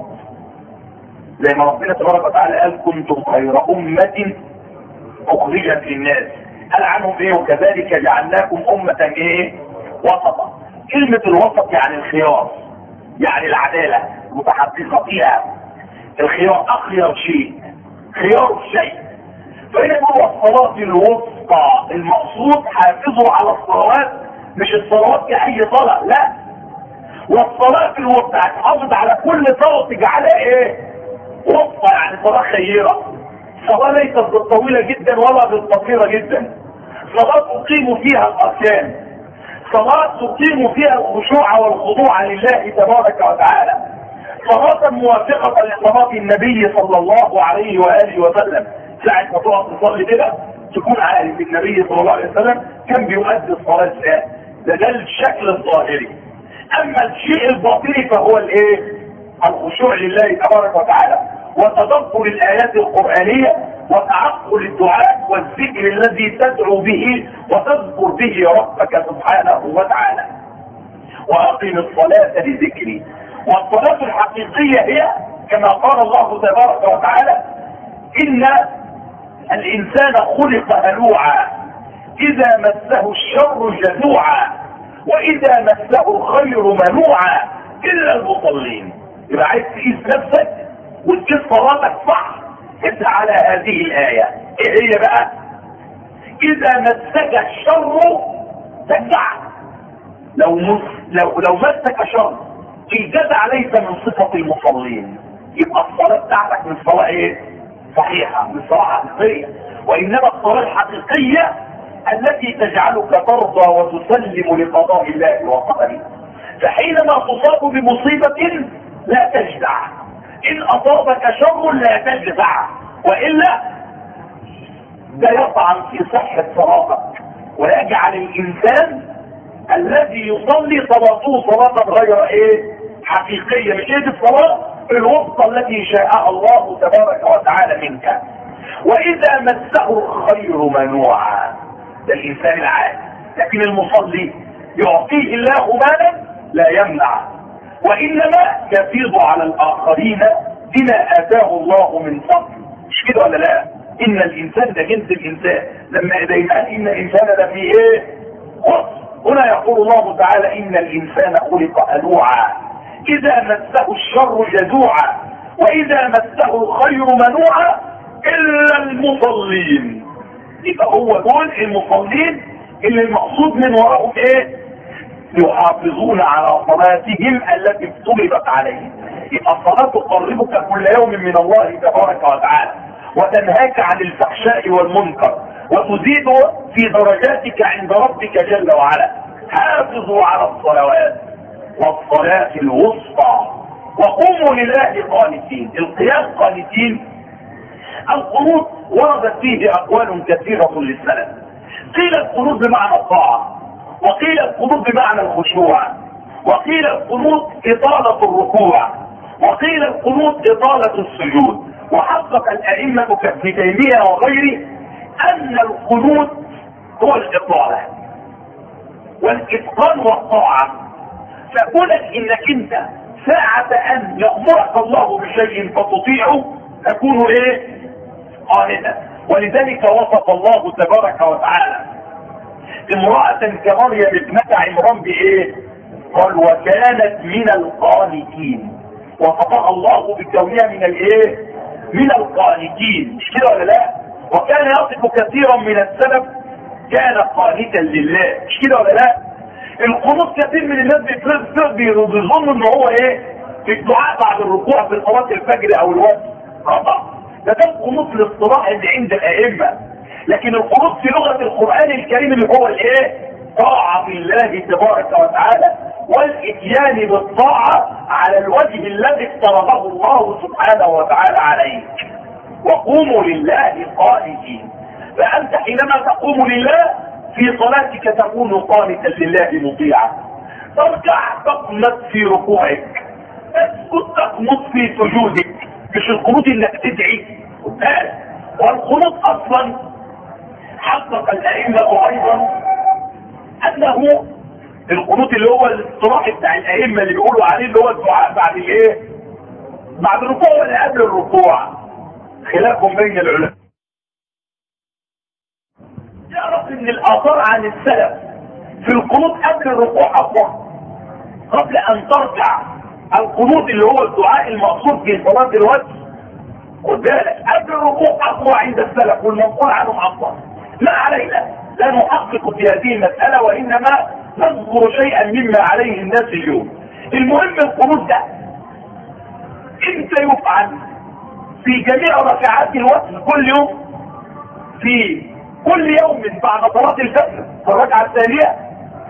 زي ما ربنا تبارك وتعالى قال: كنتم خير امه اخرجت للناس. قال عنهم ايه؟ وكذلك جعلناكم امه ايه؟ وسطا. كلمه الوسط يعني الخيار، يعني العداله المتحققه فيها. الخيار اخير شيء، خيار الشيء. فهنا هو الصلاه الوسطى. المقصود حافظوا على الصلوات، مش الصلوات كأي صلاه، لا. والصلاه الوسطى هتحافظ على كل صلاه تجعلها ايه؟ وسطى، يعني صلاه خيره. صلاه ليست بالطويله جدا ولا بالقصيره جدا. صلاه تقيم فيها الاركان، صلاه تقيم فيها الخشوع والخضوع لله تبارك وتعالى، صلاه موافقه لصلاه النبي صلى الله عليه واله وسلم. ساعه ما تقف تصلي كده تكون عارف النبي صلى الله عليه وسلم كان بيؤدي الصلاه ازاي. ده ده الشكل الظاهري. اما الشيء الباطني فهو الايه؟ الخشوع لله تبارك وتعالى، وتدبر الايات القرانيه، وتعقل الدعاء والذكر الذي تدعو به وتذكر به ربك سبحانه وتعالى. واقم الصلاة لذكري. والصلاة الحقيقية هي كما قال الله تبارك وتعالى ان الانسان خلق هلوعا اذا مسه الشر جزوعا واذا مسه الخير منوعا الا المصلين. يبقى عايز تقيس نفسك وتقيس صلاتك صح انت على هذه الايه. ايه هي بقى؟ اذا مسك الشر تجزع. لو مس لو لو مسك شر الجزع ليس من صفه المصلين، يبقى الصلاه بتاعتك من صلاه ايه؟ صحيحه، من صلاه حقيقيه. وانما الصلاه الحقيقيه التي تجعلك ترضى وتسلم لقضاء الله وقدره. فحينما تصاب بمصيبه لا تجزع، ان اصابك شر لا تجزع، والا ده يطعن في صحه صلاتك ويجعل الانسان الذي يصلي صلاته صلاه غير ايه؟ حقيقيه. مش هي دي الصلاه الوسطى التي شاءها الله تبارك وتعالى منك. واذا مسه الخير منوعا، ده الانسان العادي. لكن المصلي يعطيه الله مالا لا يمنع، وانما يفيض على الاخرين بما اتاه الله من فضل. مش كده ولا لا؟ ان الانسان ده جنس الانسان. لما دايما ان الانسان ده فيه ايه؟ خص. هنا يقول الله تعالى ان الانسان خلق هلوعا اذا مسه الشر جزوعا واذا مسه الخير منوعا الا المصلين. يبقى هو دول المصلين اللي المقصود من وراءهم ايه؟ يحافظون على صلاتهم التي افترضت عليهم. يبقى الصلاة تقربك كل يوم من الله تبارك وتعالى وتنهاك عن الفحشاء والمنكر وتزيد في درجاتك عند ربك جل وعلا. حافظوا على الصلوات والصلاة الوسطى وقوموا لله قانتين. القيام قانتين. القنوت وردت فيه اقوال كثيرة للسلف. قيل القنوت بمعنى الطاعة، وقيل القنوت بمعنى الخشوع، وقيل القنوت اطالة الركوع، وقيل القنوت اطالة السجود. وحقق الائمة كابن تيمية وغيره ان القنوت هو الاطالة والاتقان والطاعة. فكونك انك انت ساعة ان يأمرك الله بشيء فتطيعه تكون ايه؟ قانتا. ولذلك وصف الله تبارك وتعالى امرأة كمريم ابنة عمران بايه؟ قال وكانت من القانتين. وصفها الله بكونها من الايه؟ من القانتين. مش كده ولا لا؟ وكان يصف كثيرا من السلف كان قانتا لله. مش كده ولا لا؟ القنوت كثير من الناس بيظن ان هو ايه؟ في الدعاء بعد الركوع في صلاة الفجر او الوتر. خطأ. ده ده القنوت للصلاح اللي عند الائمة. لكن القنوت في لغة القرآن الكريم اللي هو الايه؟ طاعة الله تبارك وتعالى والاتيان بالطاعة على الوجه الذي افترضه الله سبحانه وتعالى عليك. وقوموا لله قانتين. فأنت حينما تقوم لله في صلاتك تكون قانتا لله مطيعا. ترجع تقنط في ركوعك، تسكت تقنط في سجودك. مش القنوت انك تدعي، والقنوت اصلا حقق الائمة ايضا انه القنوت اللي هو الاصطلاح بتاع الائمة اللي بيقولوا عليه اللي هو الدعاء بعد الايه؟ بعد الركوع ولا قبل الركوع؟ خلافهم بين العلماء. يعرف ان الاثار عن السلف في القنوت قبل الركوع اقوى. قبل ان ترجع القنوت اللي هو الدعاء المقصود في صلاة الوتر خد بالك قبل الركوع اقوى عند السلف والمنقول عنهم اقوى. ما علينا لا نحقق في هذه المسألة وانما نذكر شيئا مما عليه الناس اليوم. المهم القنوت ده امتى يفعل؟ في جميع ركعات الوتر كل يوم، في كل يوم بعد صلاة الفجر في الركعة الثانية.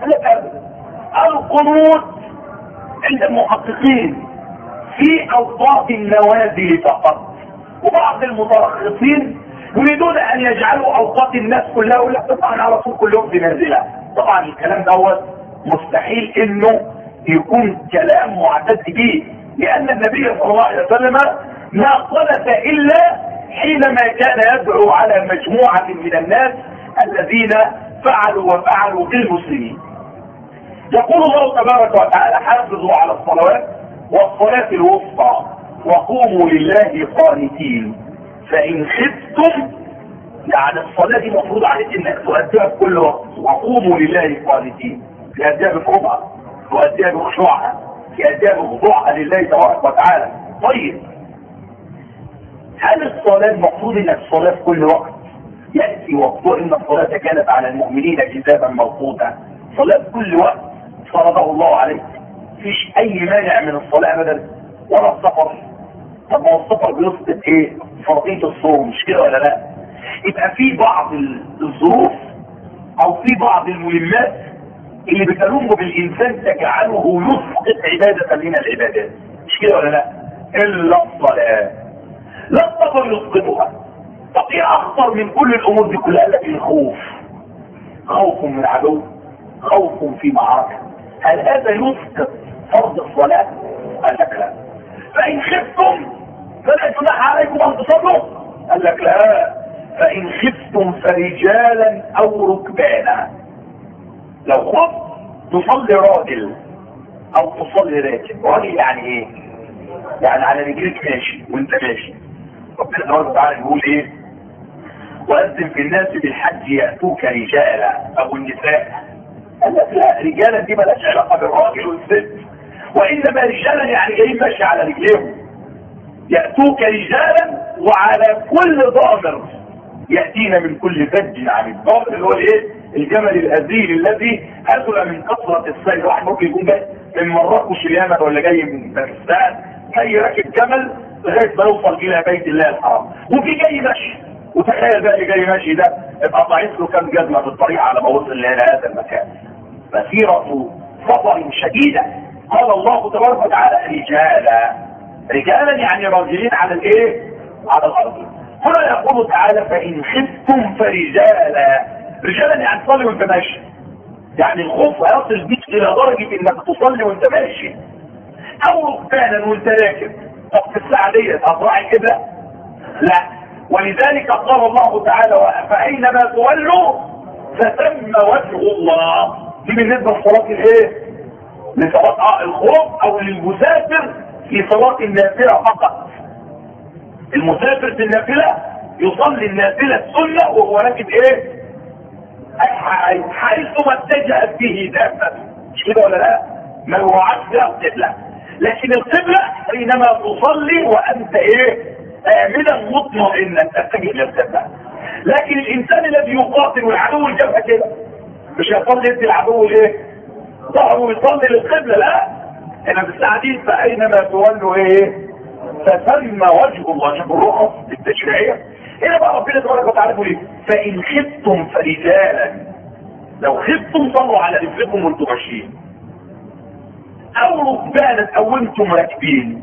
القنوت عند المحققين في اوقات النوازل فقط، وبعض المترخصين يريدون ان يجعلوا اوقات الناس كلها ولا طبعا على طول كلهم في نازله. طبعا الكلام دوت مستحيل انه يكون كلام معتد به، لان النبي صلى الله عليه وسلم ما قلت الا حينما كان يدعو على مجموعة من الناس الذين فعلوا وفعلوا بالمسلمين. يقول الله تبارك وتعالى حافظوا على الصلوات والصلاة الوسطى وقوموا لله قانتين فإن خفتم، يعني الصلاة دي مفروض عليك انك تؤديها في كل وقت. وقوموا لله قانتين، تؤديها بقربها، تؤديها بخشوعها، تؤديها بخضوعها لله تبارك وتعالى. طيب هل الصلاة المفروض انك الصلاة في كل وقت؟ يأتي وقت ان الصلاة كانت على المؤمنين كتابا موقوتا، صلاة في كل وقت فرضه الله عليك، مفيش اي مانع من الصلاة ابدا ولا السفر. طب ما هو السفر بيسقط ايه؟ فرضية الصوم، مش كده ولا لا؟ يبقى في بعض الظروف او في بعض الملمات اللي بتلوم بالانسان تجعله يسقط عبادة من العبادات، مش كده ولا لا؟ الا الصلاة، لا السفر يسقطها. طب ايه اخطر من كل الامور دي كلها؟ قال لك الخوف، خوف من عدو، خوف في معركة. هل هذا يسقط فرض الصلاة؟ قال لك لا. فإن خفتم فلا جناح عليكم أن تصلوا، قال لك لا. فإن خفتم فرجالا أو ركبانا، لو خفت تصلي راجل أو تصلي راكب. راجل يعني إيه؟ يعني على رجلك ماشي وأنت ماشي. ربنا سبحانه وتعالى يقول إيه؟ وأذن في الناس بالحج يأتوك رجالا أو النساء. قال لك لا، رجالا دي مالهاش علاقة بالراجل والست، وإنما رجالا يعني جايين ماشي على رجليهم. يأتوك رجالا وعلى كل ضامر يأتينا من كل فج عن الضامر اللي هو الايه؟ الجمل الهزيل الذي هزل من كثرة السير. واحد ممكن يكون جاي من مراكش اليمن ولا جاي من باكستان، جاي راكب جمل لغايه ما يوصل الى بيت الله الحرام، وفي جاي ماشي. وتخيل بقى اللي جاي ماشي ده يبقى ضاعف له كام جزمه في الطريق على ما وصل الى هذا المكان. مسيرة سفر شديدة. قال الله تبارك وتعالى رجالا، رجالا يعني راجلين على الايه؟ على الارض. هنا يقول تعالى فإن خفتم فرجالا، رجالا يعني تصلي وانت ماشي، يعني الخوف هيصل بيك الى درجة انك تصلي وانت ماشي، او ركبانا وانت راكب. طب في الساعة دي هتراعي كده؟ لا. ولذلك قال الله تعالى فأينما تولوا فثم وجه الله. دي بالنسبة لصلاة الايه؟ لصلاة الخوف او للمسافر في صلاة النافلة فقط. المسافر في النافلة يصلي النافلة السنة وهو راكب ايه؟ حيثما اتجهت به دابة، مش كده ولا لا؟ ما يوعدش فيها القبلة. لكن القبلة حينما تصلي وانت ايه؟ آمنا مطمئنا تتجه للقبلة. لكن الانسان الذي يقاتل والعدو الجبهة كده مش هيصلي انت العدو ايه؟ ظهره يصلي للقبلة، لا. انا بالساعدين فاينما تولوا ايه؟ فثم وجه الله. شوف الرخص التشريعيه. هنا بقى ربنا تبارك وتعالى يقول ايه؟ فان خفتم فرجالا، لو خفتم صلوا على رجلكم وانتم ماشيين، او ركبانا او انتم راكبين،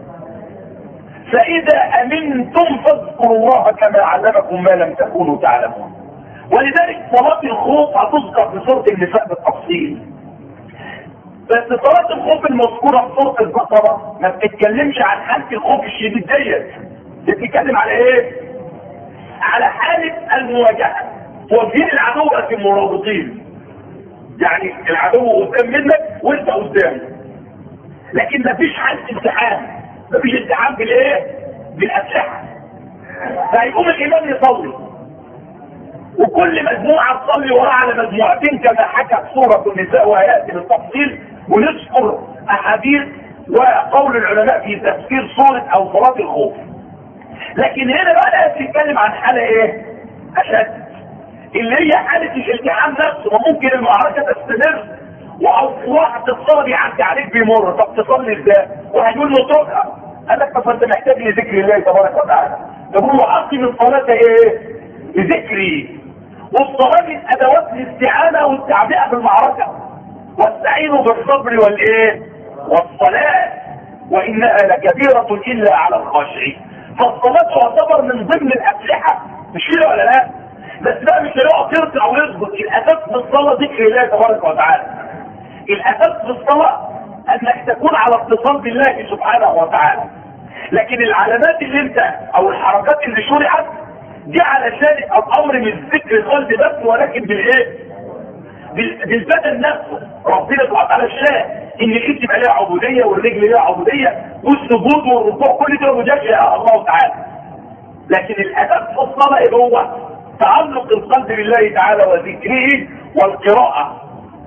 فاذا امنتم فاذكروا الله كما علمكم ما لم تكونوا تعلمون. ولذلك صلاه الخوف هتذكر في سوره النساء بالتفصيل، بس صلاة الخوف المذكورة في سورة البقرة ما بتتكلمش عن حالة الخوف الشديد ديت، بتتكلم على ايه؟ على حالة المواجهة. واجهين العدو في مرابطين، يعني العدو قدام منك وانت قدامه، لكن ما فيش حالة امتحان، ما فيش امتحان بالايه؟ بالاسلحة. فهيقوم الامام يصلي وكل مجموعة تصلي وراء على مجموعتين كما حكت سورة النساء وهيأتي بالتفصيل، ونذكر احاديث وقول العلماء في تفسير سورة او صلاة الخوف. لكن هنا بقى بتتكلم عن حالة ايه؟ اشد، اللي هي حالة الالتحام نفسه. وممكن المعركة تستمر واحد الصلاة بيعدي عليك بيمر، طب تصلي ازاي؟ وهيقول له اتركها. قال لك طب انت محتاج لذكر الله تبارك وتعالى. تقول له اقم الصلاة ايه؟ لذكري. والصلاة من ادوات الاستعانة والتعبئة في المعركة. واستعينوا بالصبر والايه؟ والصلاة وانها لكبيرة الا على الخاشعين. فالصلاة تعتبر من ضمن الاسلحة، مش كده ولا لا؟ بس بقى مش هيقعد يركع ويسجد. الاساس في الصلاة ذكر الله تبارك وتعالى. الاساس في الصلاة انك تكون على اتصال بالله سبحانه وتعالى. لكن العلامات اللي انت او الحركات اللي شرعت دي علشان الامر مش ذكر القلب بس، ولكن بالايه؟ بالبدن نفسه. ربنا سبحانه وتعالى شاء ان الايد تبقى لها عبوديه والرجل لها عبوديه والسجود والركوع كل ده وجه شاء الله تعالى. لكن الاساس في الصلاه ايه هو؟ تعلق القلب بالله تعالى وذكره والقراءه،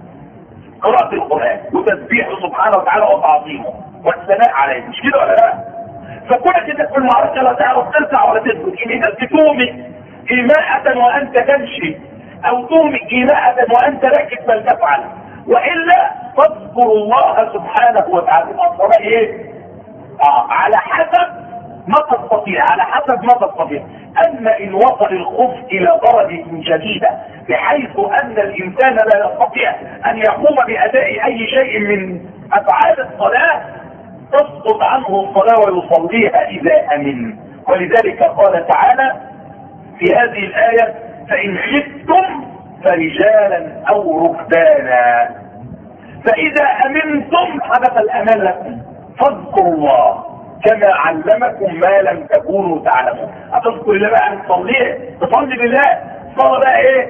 قراءه القران وتسبيحه سبحانه وتعالى وتعظيمه والثناء عليه، مش كده ولا لا؟ فكونك انت في المعركه لا تعرف ترجع ولا تثبت، ان انت تؤمن إيماءة وأنت تمشي أو تؤمن إيماءة وأنت راكب فلتفعل، وإلا تذكر الله سبحانه وتعالى. الصلاة إيه؟ آه على حسب ما تستطيع، على حسب ما تستطيع. أما إن وصل الخوف إلى درجة شديدة بحيث أن الإنسان لا يستطيع أن يقوم بأداء أي شيء من أفعال الصلاة تسقط عنه الصلاة ويصليها إذا أمن. ولذلك قال تعالى في هذه الآية: فإن خفتم فرجالا أو ركبانا فإذا أمنتم حدث الأمان لكم فاذكروا الله كما علمكم ما لم تكونوا تعلمون. هتذكر الله بقى أن تصليه، تصلي بالله صلاة بقى إيه؟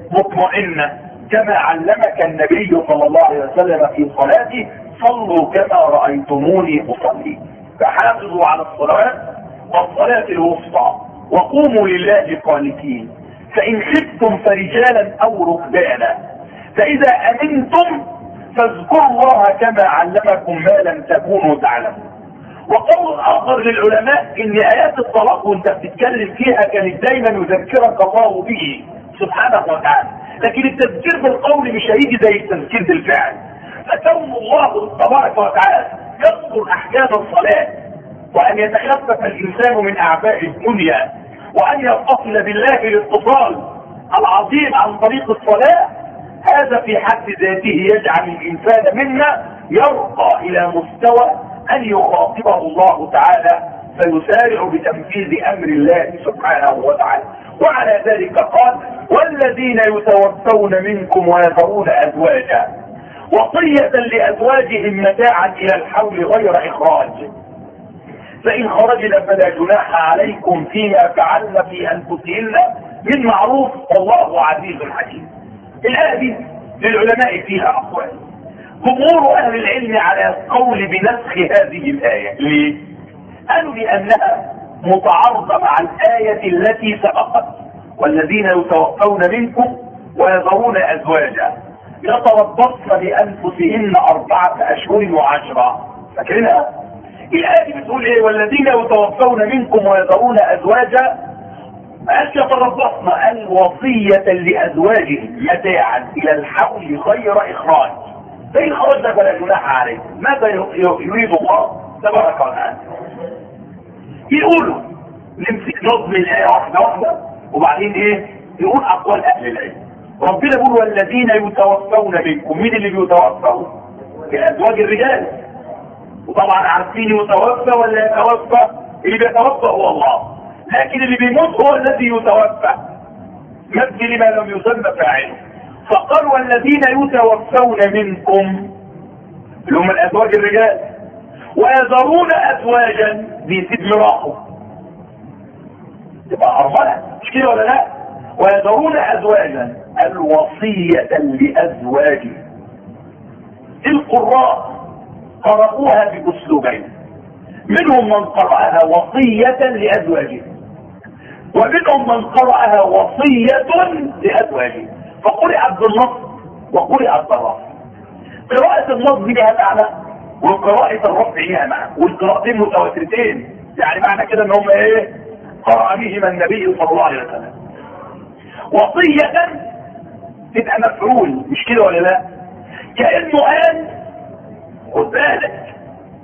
مطمئنة، كما علمك النبي صلى الله عليه وسلم في صلاته: صلوا كما رأيتموني أصلي. فحافظوا على الصلاة والصلاة الوسطى وقوموا لله قانتين. فإن خفتم فرجالا أو ركبانا فإذا أمنتم فاذكروا الله كما علمكم ما لم تكونوا تعلمون. وقول آخر للعلماء إن آيات الطلاق وانت بتتكلم فيها كانت دايما يذكرك الله به سبحانه وتعالى، لكن التذكير بالقول مش هيجي زي التذكير بالفعل. فكون الله تبارك وتعالى يذكر أحكام الصلاة وأن يتخفف الإنسان من أعباء الدنيا وأن يتصل بالله الاتصال العظيم عن طريق الصلاة، هذا في حد ذاته يجعل الإنسان منا يرقى إلى مستوى أن يخاطبه الله تعالى فيسارع بتنفيذ أمر الله سبحانه وتعالى. وعلى ذلك قال: والذين يتوفون منكم ويذرون أزواجا وصية لأزواجهم متاعا إلى الحول غير إخراج فإن خرجنا فلا جناح عليكم فيما فعلن في أنفسهن من معروف والله عزيز حكيم. الآية دي للعلماء فيها أقوال. جمهور أهل العلم على القول بنسخ هذه الآية. ليه؟ قالوا لأنها متعارضة مع الآية التي سبقت: والذين يتوفون منكم ويذرون أزواجا يتربصن بأنفسهن أربعة أشهر وعشرة. فاكرينها؟ الآية بتقول إيه؟ والذين يتوفون منكم ويذرون أزواجا قالش يتربصن، قال وصية لأزواجهم متاعا إلى الحول غير إخراج فإن خرجنا فلا جناح عليكم. ماذا يريد الله تبارك وتعالى؟ يقولوا نمسك نظم الآية واحدة واحدة وبعدين إيه؟ يقول أقوال أهل العلم. ربنا يقول: والذين يتوفون منكم. مين اللي بيتوفوا؟ الأزواج الرجال، وطبعا عارفين يتوفى ولا يتوفى؟ اللي بيتوفى هو الله، لكن اللي بيموت هو الذي يتوفى، مبني لما لم يسمى فاعله. فقال: والذين يتوفون منكم اللي هم الازواج الرجال ويذرون ازواجا بيسيب مراحه تبقى ارمله، مش كده ولا لا؟ ويذرون ازواجا الوصيه لازواجهم. القراء قرأوها بأسلوبين، منهم من قرأها وصية لأزواجه ومنهم من قرأها وصية لأزواجه، فقرأت بالنص وقرأت بالرفع. قراءة النص لها معنى وقراءة الرفع لها معنى، والقراءتين متواترتين، يعني معنى كده ان هم ايه؟ قرأ بهما النبي صلى الله عليه وسلم. وصية تبقى مفعول، مش كده ولا لا؟ كأنه قال خد بالك: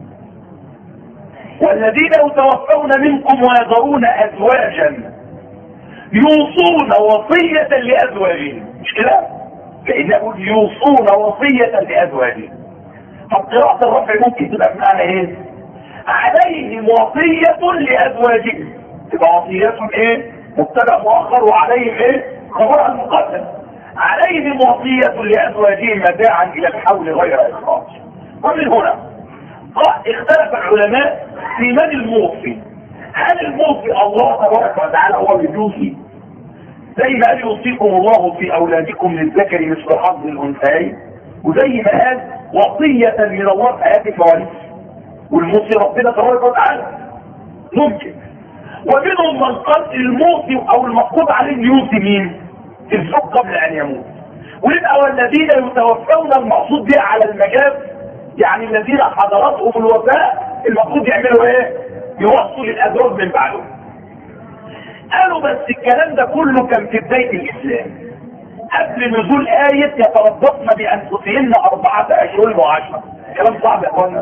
والذين يتوفون منكم ويذرون ازواجا يوصون وصية لازواجهم، مش كده؟ كأنه يوصون وصية لازواجهم. فقراءة الرفع ممكن تبقى بمعنى ايه؟ عليهم وصية لازواجهم، تبقى وصية ايه؟ مبتدأ مؤخر وعليهم ايه؟ خبرها المقدم. عليهم وصية لازواجهم متاعا الى الحول غير اخراج. ومن هنا اختلف العلماء في من الموصي. هل الموصي الله تبارك وتعالى هو اللي بيوصي زي ما قال يوصيكم الله في اولادكم للذكر مثل حظ الانثيين، وزي ما قال وصية من الله في آيات المواريث، والموصي ربنا تبارك وتعالى ممكن. ومنهم من قال الموصي او المفروض عليه يوصي مين؟ الزوج قبل ان يموت. ويبقى والذين يتوفون المقصود بها على المجاز، يعني الذين حضرتهم الوفاة المفروض يعملوا ايه؟ يوصوا للازواج من بعدهم. قالوا بس الكلام ده كله كان في بداية الاسلام قبل نزول آية يتربصن بأنفسهن أربعة أشهر وعشرة. كلام صعب يا اخوانا.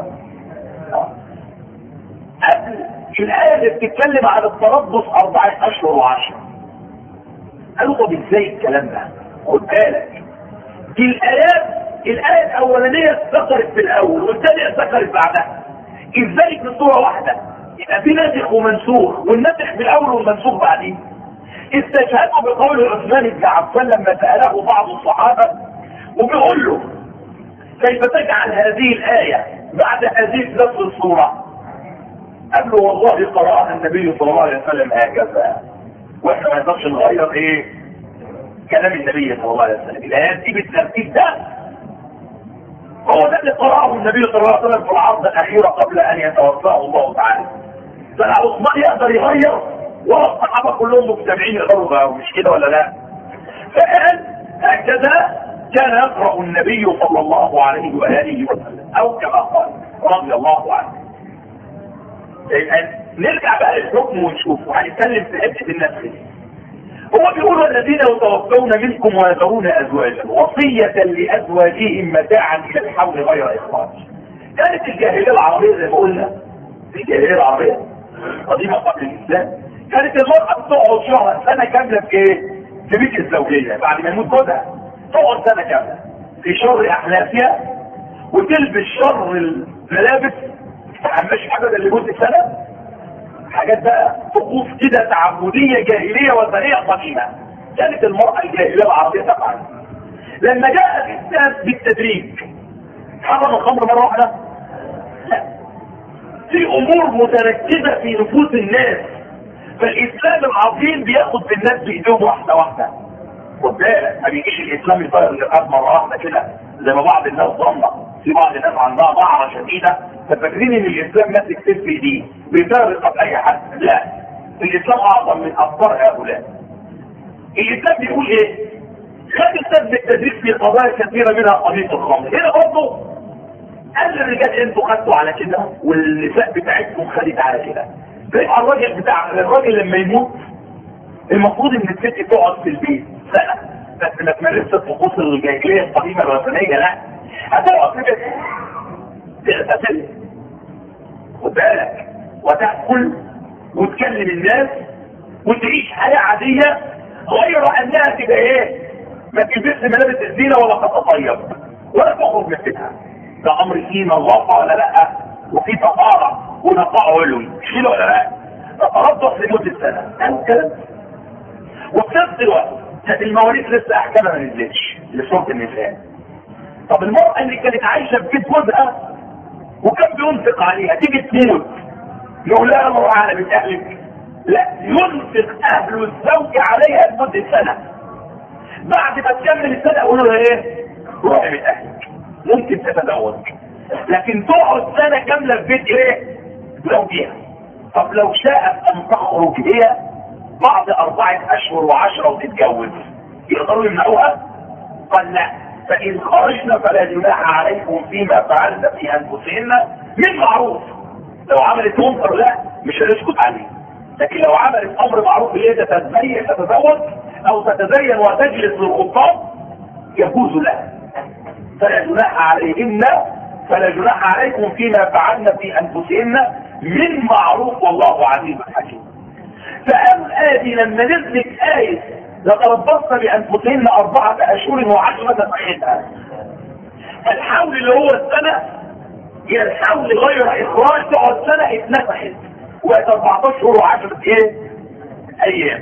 قبل الآية اللي بتتكلم عن التربص أربعة أشهر وعشرة. قالوا طب ازاي الكلام ده؟ خد بالك في الآيات، الآية الأولانية ذكرت في الأول والثانية ذكرت بعدها. ازاي في صورة واحدة يبقى في ناسخ ومنسوخ، والناسخ في الأول والمنسوخ بعدين؟ استشهدوا بقول عثمان بن عفان لما سأله بعض الصحابة وبيقول له كيف تجعل هذه الآية بعد هذه نفس الصورة؟ قال له والله قرأها النبي صلى الله عليه وسلم هكذا، واحنا ما نقدرش نغير ايه كلام النبي صلى الله عليه وسلم. الآيات دي بالترتيب ده هو ده اللي قرأه النبي صلى الله عليه وسلم في العرض الأخيرة قبل أن يتوفاه الله تعالى. فعثمان يقدر يغير والصحابة كلهم مجتمعين يقروا، مش كده ولا لا؟ فقال هكذا كان يقرأ النبي صلى الله عليه وآله وسلم، أو كما قال رضي الله عنه. نرجع بقى للحكم ونشوف، وهنتكلم في حته النسخ. هو بيقول الذين يتوفون منكم ويذرون ازواجا وصيه لازواجهم متاعا الى الحول غير اخراج. كانت الجاهليه العربيه زي ما قلنا، الجاهليه العربيه قديمه قبل الاسلام، كانت المراه بتقعد شهر سنه كامله في ايه؟ في بيت الزوجيه بعد ما يموت جوزها، تقعد سنه كامله في شر احلافها وتلبس شر الملابس، مش حاجه اللي جزء سنه، حاجات بقى طقوس كده تعبديه جاهليه وثنيه قديمه. كانت المراه الجاهليه العربيه تفعل. لما جاء الاسلام بالتدريج حرم الخمر مره واحده؟ لا، في امور متركبه في نفوس الناس، فالاسلام العظيم بياخد بالناس بايديهم واحده واحده. خد بالك ما بيجيش الاسلام يطير الرقاب مره واحده كده زي ما بعض الناس ظنوا. في بعض الناس عندها ضعره شديده ففاكرين ان الاسلام ماسك سيف في ايديه بيطير رقاب اي حد. لا، الاسلام اعظم من افكار هؤلاء. الاسلام بيقول ايه؟ خد السد بالتدريج في قضايا كثيره منها قضيه الخمر. هنا برضه قال للرجال انتوا خدتوا على كده والنساء بتاعتكم خدت على كده. بيبقى الراجل بتاع الراجل لما يموت المفروض ان الست تقعد في البيت سنه بس ما تمارسش الطقوس الجاهليه القديمه الوثنيه، لا، هتقعد في البيت تغتسل، خد بالك، وتاكل وتكلم الناس وتعيش حياه عاديه غير انها تبقى ايه؟ ما تلبسش ملابس الزينه ولا تتطيب ولا تخرج من بيتها. ده امر فيه نظافه ولا لا؟ وفي طهاره ونقاء علوي، مش كده ولا لا؟ تتربص لمده سنه، ده الكلام. وفي نفس الوقت كانت المواريث لسه احكامها ما نزلتش لسوره النساء. طب المراه اللي كانت عايشه في بيت جوزها وكان بينفق عليها تيجي تموت يقول لها امر على بيت اهلك؟ لا، ينفق اهل الزوج عليها لمده سنه. بعد ما تكمل السنه يقولوا لها ايه؟ روحي بيت اهلك، ممكن تتزوج، لكن تقعد سنه كامله في بيت ايه؟ زوجها. طب لو شاءت ان تخرج هي بعد اربعه اشهر وعشره وتتجوز يقدروا يمنعوها؟ قال لا، فان خرجنا فلا جناح عليكم فيما فعلن في انفسهن من معروف. لو عملت منكر لا مش هنسكت عليه، لكن لو عملت امر معروف اللي هي تتزين تتزوج او تتزين وتجلس للخطاب يجوز لها. فلا جناح عليهن فلا جناح عليكم فيما فعلن في انفسهن من معروف والله عزيز حكيم. فقالوا الآية دي لما نزلت آية لتربصن بأنفسهن أربعة أشهر وعشرة صحيحة، الحول اللي هو السنة هي الحول غير إخراج تقعد سنة اتنفحت وقت أربعة أشهر وعشرة إيه؟ أيام،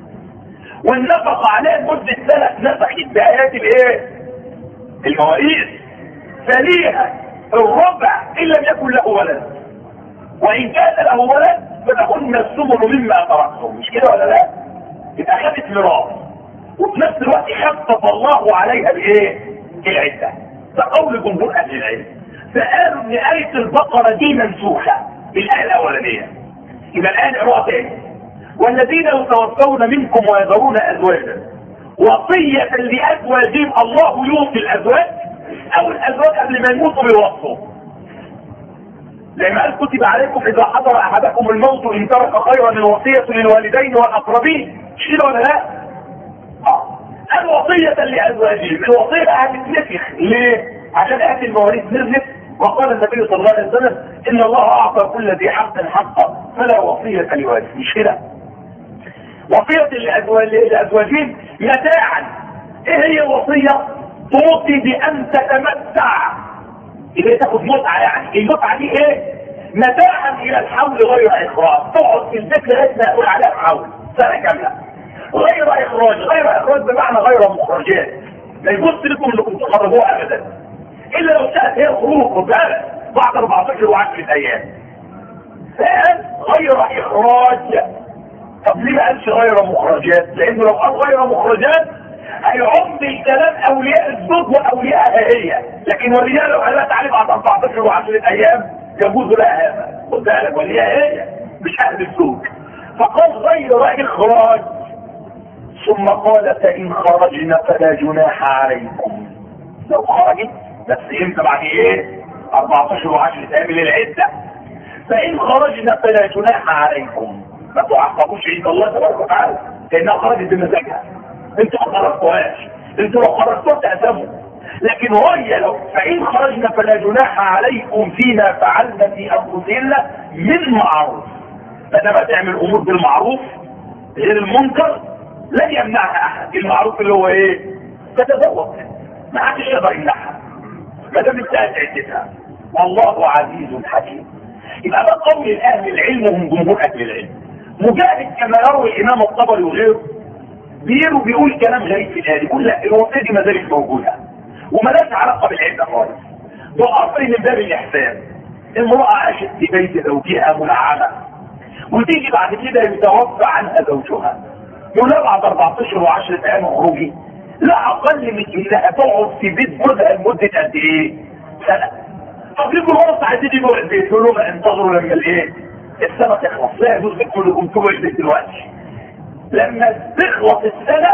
والنفق عليها مدة سنة اتنفحت بآيات الإيه؟ المواريث. فليها الربع إن لم يكن له ولد، وإن كان له ولد فتكون الثمن مما تركتم، مش كده ولا لا؟ يبقى خدت ميراث وفي نفس الوقت خفف الله عليها الايه؟ العده. ده قول جمهور اهل العلم. فقالوا ان ايه البقره دي منسوخه بالايه الاولانيه. يبقى الان اقراها تاني. والذين يتوفون منكم ويذرون ازواجا وصيه لازواجهم، الله يوصي الازواج او الازواج قبل ما يموتوا بيوصوا. لما قال كتب عليكم اذا حضر احدكم الموت ان ترك خيرا الوصيه للوالدين والاقربين. مش كده ولا لا؟ اه الوصيه لازواجهم. الوصيه هتتنسخ ليه؟ عشان اهل المواريث نزلت وقال النبي صلى الله عليه وسلم ان الله اعطى كل ذي حق حقه فلا وصيه لوارث. مش كده؟ وصيه لازواجهم متاعا. ايه هي الوصيه؟ توصي بان تتمتع، اللي تاخد متعه. يعني المتعه دي ايه؟ متاعا الى الحول غير اخراج. تقعد في البيت لغايه ما اقول عليها حول سنه كامله غير اخراج. غير اخراج بمعنى غير مخرجات. ما يبص لكم انكم تخرجوها ابدا الا لو شاءت هي الخروج. خد بالك بعد اربعتاشر وعشرة ايام. فقال غير اخراج. طب ليه ما قالش غير مخرجات؟ لانه لو قال غير مخرجات هيعم الكلام اولياء الزوج واوليائها هي، لكن وليها لو قالت عليه بعد اربعتاشر وعشرة ايام يجوز لها هذا. خد بالك وليها هي مش اهل الزوج. فقال غير اخراج. ثم قال فان خرجنا فلا جناح عليكم. لو خرجت بس امتى؟ بعد ايه؟ اربعتاشر وعشرة ايام للعده. فان خرجنا فلا جناح عليكم، ما تعاقبوش عند الله تبارك وتعالى لانها خرجت بمزاجها. انتوا ما خرجتوهاش، انتوا لو خرجتوها تأثموا. لكن هي لو فإن خرجنا فلا جناح عليكم فيما فعلنا في أنفسهن من معروف. فإنما تعمل أمور بالمعروف غير المنكر لن يمنعها أحد. المعروف اللي هو إيه؟ تتزوج، ما حدش يقدر يمنعها ما دام انتهت عدتها. والله عزيز حكيم. يبقى ده قول أهل العلم وهم جمهور أهل العلم. مجاهد كما يروي الإمام الطبري وغيره بيقولوا بيقول كلام غريب في الآية. يقول لا الوصية دي ما زالت موجودة ومالهاش علاقة بالعدة خالص. ده أمر من باب الإحسان. امرأة عاشت في بيت زوجها منعمة وتيجي بعد كده يتوفى عنها زوجها، يقول لها بعد اربعتاشر وعشرة ايام اخرجي. لا اقل من انها تقعد في بيت جوزها لمدة قد ايه؟ سنة. طب يجوا الورثة عايزين يجوا البيت يقولوا لهم انتظروا لما الايه؟ السنة تخلص. لا يجوز لكم كلكم تجوا البيت دلوقتي. لما تخلص السنة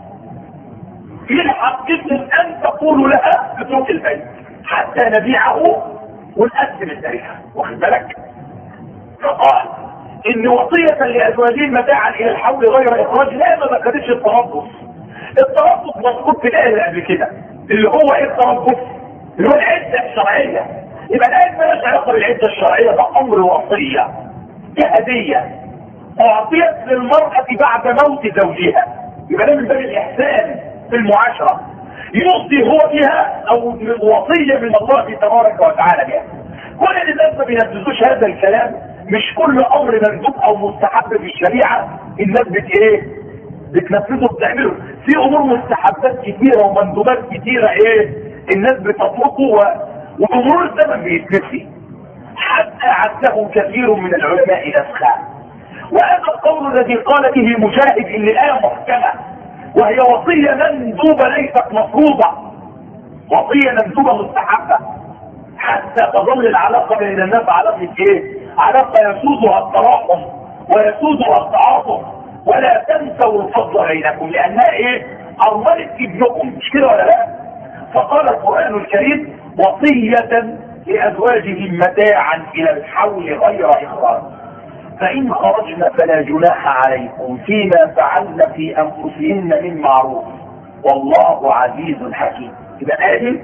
يلحق جدا ان تقولوا لها اترك البيت حتى نبيعه ونقسم التاريخ. واخد بالك؟ فقال ان وصية لازواجهم متاعا الى الحول غير اخراج. لا ما ذكرتش التربص. التربص مذكور في الايه اللي قبل كده اللي هو ايه التربص؟ اللي هو العدة الشرعية. يبقى الايه مالهاش علاقة بالعدة الشرعية. ده امر وصية، دي هدية اعطيت للمرأة بعد موت زوجها. يبقى ده من باب الاحسان في المعاشرة. يوصي هو بها او وصية من الله تبارك وتعالى بها. كل الناس ما بينفذوش هذا الكلام. مش كل امر مندوب او مستحب في الشريعة الناس بت ايه بتنفذه بتعمله. في امور مستحبات كتيرة ومندوبات كتيرة ايه الناس بتطلقه و... وامور الزمن بيتنسي. حتى عده كثير من العلماء نسخا. وهذا القول الذي قال به مجاهد ان الايه محكمة وهي وصية مندوبة ليست مفروضة. وصية مندوبة مستحبة حتى تظل العلاقة بين الناس علاقة ايه؟ علاقة يسودها التراحم ويسودها التعاطف. ولا تنسوا الفضل بينكم لانها ايه؟ ارملت ابنكم. مش كده ولا لا؟ فقال القرآن الكريم وصية لازواجهم متاعا الى الحول غير اخراج. فان خرجنا فلا جناح عليكم فيما فعلنا في انفسهن من معروف والله عزيز حكيم. يبقى الايه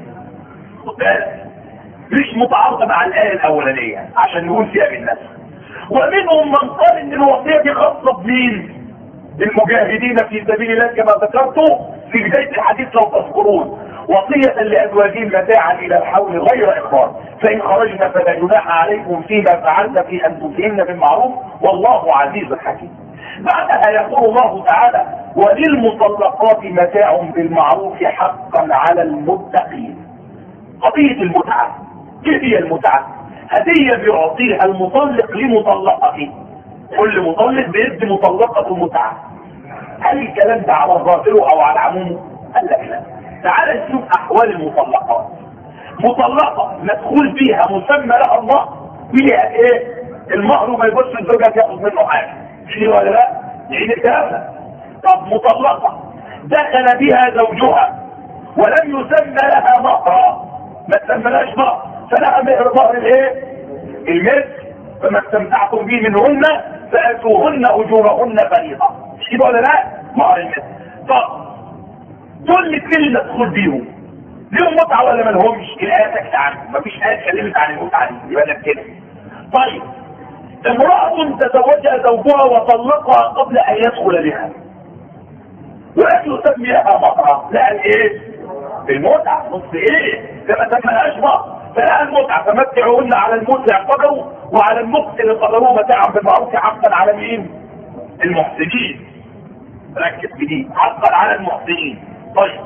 مش متعارضه مع الايه الاولانيه عشان نقول فيها بالناس. ومنهم من قال ان الوصيه دي خاصه بمين؟ بالمجاهدين في سبيل الله كما ذكرت في بدايه الحديث لو تذكرون. وصيه لازواجهم متاعا الى الحول غير اخراج. فان خرجنا فلا جناح عليكم فيما فعلنا في انفسهن بالمعروف والله عزيز حكيم. بعدها يقول الله تعالى وللمطلقات متاع بالمعروف حقا على المتقين. قضيه المتعه. ايه هي المتعه؟ هديه بيعطيها المطلق لمطلقته. كل مطلق بيدي مطلقته متعه. هل الكلام ده على ظاهره او على عمومه؟ قال لك لا. تعال نشوف احوال المطلقات. مطلقه مدخول فيها مسمى لها الله فيها ايه؟ المهر وما يبص الزوجه ياخذ منه حاجه، في ولا لا؟ نعيد الكلام ده. طب مطلقه دخل بها زوجها ولم يسمى لها مهر، ما تسملهاش مهر، فلها مهر مهر الايه؟ المثل، فما استمتعتم به منهن فاتوهن اجورهن فريضه، في ولا لا؟ مهر المثل. طب دول الاثنين اللي مدخول بيهم ليهم متعه ولا ما لهمش؟ الايه سكت عنهم، مفيش ايه اتكلمت عن المتعه دي، يبقى ده كده. طيب امراه تزوجها زوجها وطلقها قبل ان يدخل بها ولا تسمي لها مهرا، لا الايه؟ المتعه. نص ايه؟ كما سماهاش مهر، فلها المتعه، فمتعوهن على الموسع قدره وعلى المقتل قدره متاعا بالمعروف حقا على مين؟ المحسنين. ركز في دي، حقا على المحسنين. طيب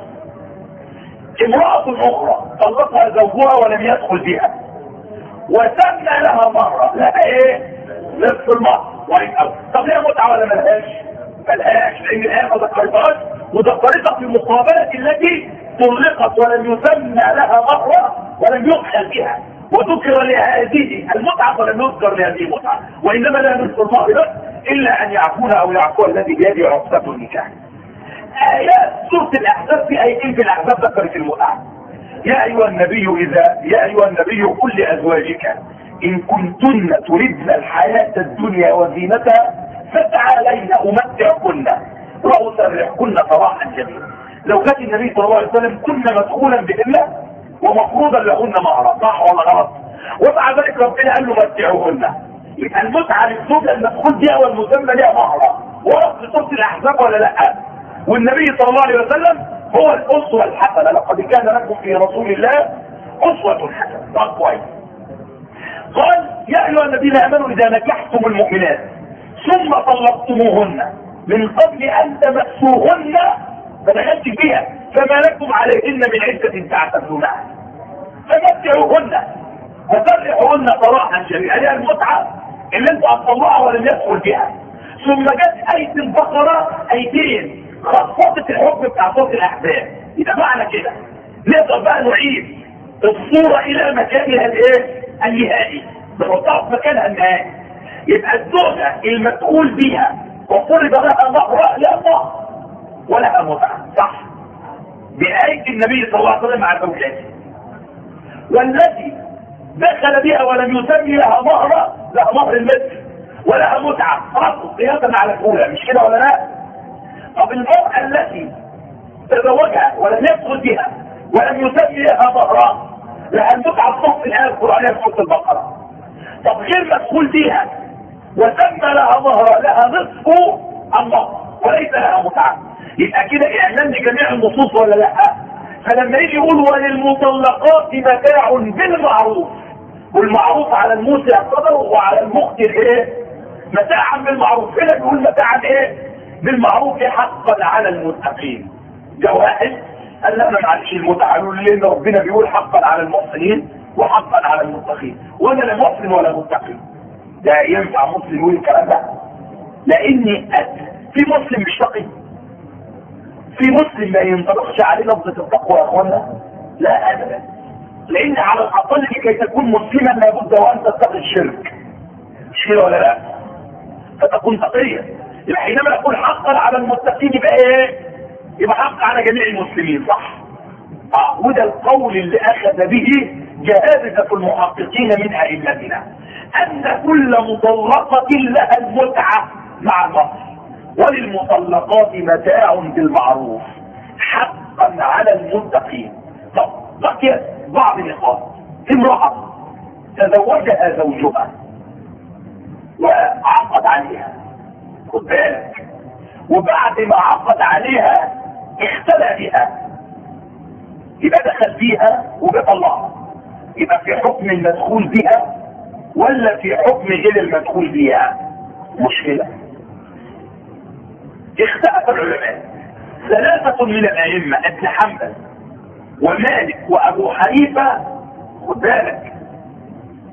امرأة اخرى طلقها زوجها ولم يدخل بها وسمى لها مهرا، لها ايه؟ نصف المهر. طب ليها متعه ولا ملهاش؟ ملهاش، لان الايه ما ذكرتهاش وذكرتها في مقابله التي طلقت ولم يسمى لها مهرا ولم يدخل بها، وذكر لهذه المتعه ولم يذكر لهذه المتعه، وانما لها نصف المهر بس، الا ان يعفون او يعفو الذي بيده عقدة النكاح. ايات سوره الاحزاب في ايتين في الاحزاب ذكرت المتعه. يا ايها النبي اذا يا ايها النبي قل لازواجك ان كنتن تردن الحياه الدنيا وزينتها فتعالين امتعكن واسرحكن سراحا جميلا. لو كان النبي صلى الله عليه وسلم كنا مدخولا بالله ومفروضا لهن مهرا، صح ولا غلط؟ ومع ذلك ربنا قال له متعوهن. يبقى المتعه للزوجه المدخول بها والمسمى لها مهرا، ورد في سوره الاحزاب ولا لا؟ والنبي صلى الله عليه وسلم هو الاسوه الحسنه، لقد كان لكم في رسول الله اسوه حسنه. طب كويس. قال يا ايها الذين امنوا اذا نكحتم المؤمنات ثم طلقتموهن من قبل ان تمسوهن فدخلت فيها فما لكم عليهن من عده تعتدونها فمتعوهن وسرحوهن سراحا جميلا. هي المتعه اللي انتوا هتطلعها ولم يدخل بها. ثم جت ايه البقره ايتين خصصت الحكم بتاع صوت الاحزاب. يبقى معنى كده نقدر بقى نعيد الصوره الى مكانها الايه؟ النهائي، نحطها في مكانها النهائي. يبقى الزوجه المدخول بيها وفرض لها مهر لا مهر ولها متعه، صح؟ بآية النبي صلى الله عليه وسلم مع زوجاته. والتي دخل بها ولم يسمي لها مهر لها مهر المثل ولها متعه، خلاص قياسا على الاولى، مش كده ولا لا؟ طب المرأة التي تزوجها ولم يدخل بها ولم يسمي لها مهرا لها المتعه بصف الايه القرانيه في سوره البقره. طب غير مدخول بها وسمى لها مهرا لها نصف المهر وليس لها متعه. يبقى كده اعلان لجميع النصوص ولا لا؟ فلما يجي يقول وللمطلقات متاع بالمعروف، والمعروف على الموسع قدره وعلى المقتر ايه؟ متاعا بالمعروف. هنا بيقول متاعا ايه؟ بالمعروف حقا على المتقين. ده واحد قال لا انا معلش المتعه، لان ربنا بيقول حقا على المحسنين وحقا على المتقين، وانا لا محسن ولا متقي. ده ينفع مسلم يقول الكلام ده؟ لاني في مسلم مش تقي، في مسلم ما ينطبقش عليه لفظه التقوى يا اخوانا، لا ابدا. لان على الاقل لكي تكون مسلما لابد وان تتقي الشرك، مش كده ولا لا؟ فتكون تقيا. يبقى حينما نقول حقا على المتقين يبقى ايه؟ يبقى حق على جميع المسلمين، صح؟ اه وده القول اللي اخذ به جهابذة المحققين من ائمتنا، ان كل مطلقة لها المتعة مع المهر، وللمطلقات متاع بالمعروف حقا على المتقين. طب بقي بعض النقاط. امرأة تزوجها زوجها وعقد عليها، خد بالك، وبعد ما عقد عليها اختلى بها، يبقى دخل فيها وبطلعها، يبقى في حكم المدخول بها ولا في حكم غير المدخول بها؟ مشكلة. اختلف العلماء، ثلاثة من الأئمة ابن حنبل ومالك وأبو حنيفة، خد بالك،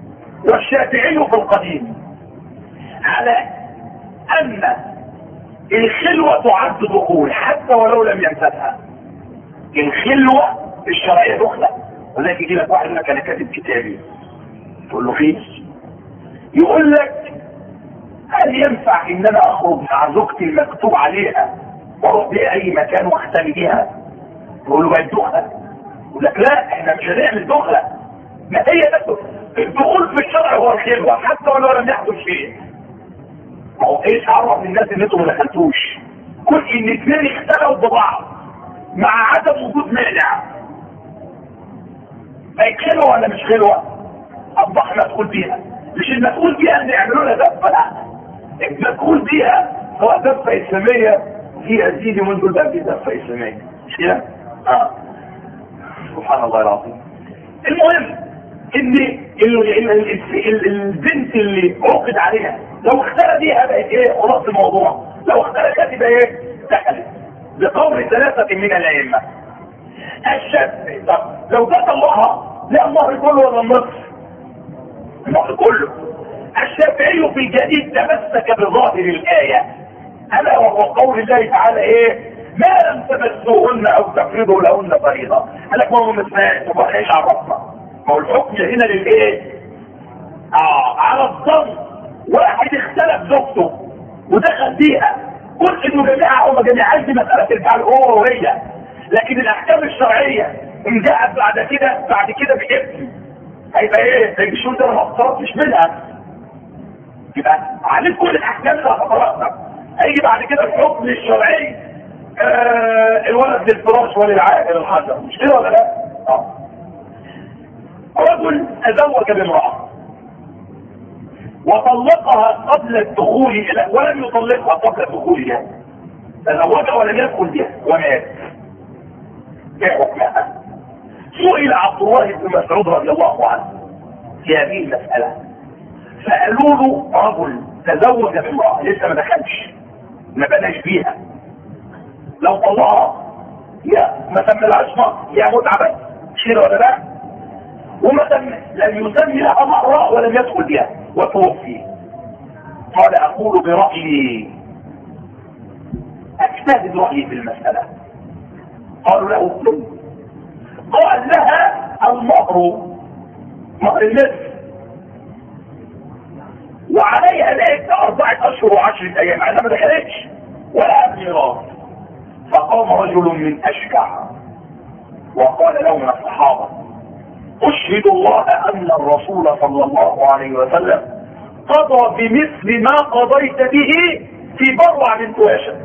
والشافعي في القديم، على أن الخلوة تعد دخول حتى ولو لم يمسسها. الخلوة الشرعية دخلة. ولذلك يجي لك واحد لك انا كاتب كتابي، تقول له فيه، يقول لك هل ينفع ان انا اخرج مع زوجتي المكتوب عليها واروح بيها اي مكان واختلي بيها؟ تقول له بقت دخلة. يقول لك لا، احنا مش هنعمل دخلة. ما هي ده الدخول في الشرع هو الخلوة حتى ولو لم يحدث شيء. ما هو ايش عرف الناس ان انتوا ما دخلتوش؟ كل ان اثنين اختلوا ببعض مع عدم وجود مانع، بقت خلوة ولا مش خلوة؟ اصبح مسؤول بيها. مش المسؤول بيها ان يعملوا لها دفة، لا، المسؤول بيها سواء دفة اسلامية في ازيد من دول بقى في دفة اسلامية، مش كده؟ اه سبحان الله العظيم. المهم ان البنت اللي عقد عليها لو اختلت بيها بقت ايه؟ خلاص الموضوع. لو اختلت يبقى ايه؟ دخلت بقول ثلاثة من الائمة. الشاب طب لو ده طلقها، لا المهر كله ولا النصف؟ المهر كله. الشافعي في الجديد تمسك بظاهر الآية ألا وهو قول الله تعالى ايه؟ ما لم تمسوهن او تفرضوا لهن فريضة. قال لك ما هو مسماء، طب احنا ايش عرفنا؟ ما هو الحكم هنا للايه؟ اه على الظن. واحد اختلف زوجته ودخل بيها، قلت انه جميعها او ما جميعهاش دي مسألة ترجع له هو وهي، لكن الاحكام الشرعية ان جاءت بعد كده بعد كده باسم هيبقى ايه؟ هيبقى شو ده انا ما اقتربتش منها، يبقى عليك كل الاحكام اللي هتقرأها. هيجي بعد كده الحكم الشرعي آه الولد للفراش وللعائل الحجر، مش كده ولا لا؟ اه رجل تزوج بامرأة وطلقها قبل الدخول الى ولم يطلقها قبل الدخول اليها، تزوجها ولم يدخل بها ومات. ايه حكمها؟ سئل عبد الله بن مسعود رضي الله عنه في هذه المسألة، فقالوا له رجل تزوج بامرأة لسه ما دخلش ما بناش بيها، لو طلقها يا ما سملهاش مهر يا متعة بس، مش كده ولا لا؟ وما سم لم يسمي لها مهر ولم يدخل بها وتوفي. قال اقول برأيي، اجتهد رأيي في المسألة. قالوا له اكتب. قال لها المهر مهر النصف وعليها العدة أربعة أشهر وعشرة أيام، أنا ما دخلتش ولا ميراث. فقام رجل من أشجع وقال له من الصحابة أشهد الله أن الرسول صلى الله عليه وسلم قضى بمثل ما قضيت به في بروع بنت هاشم.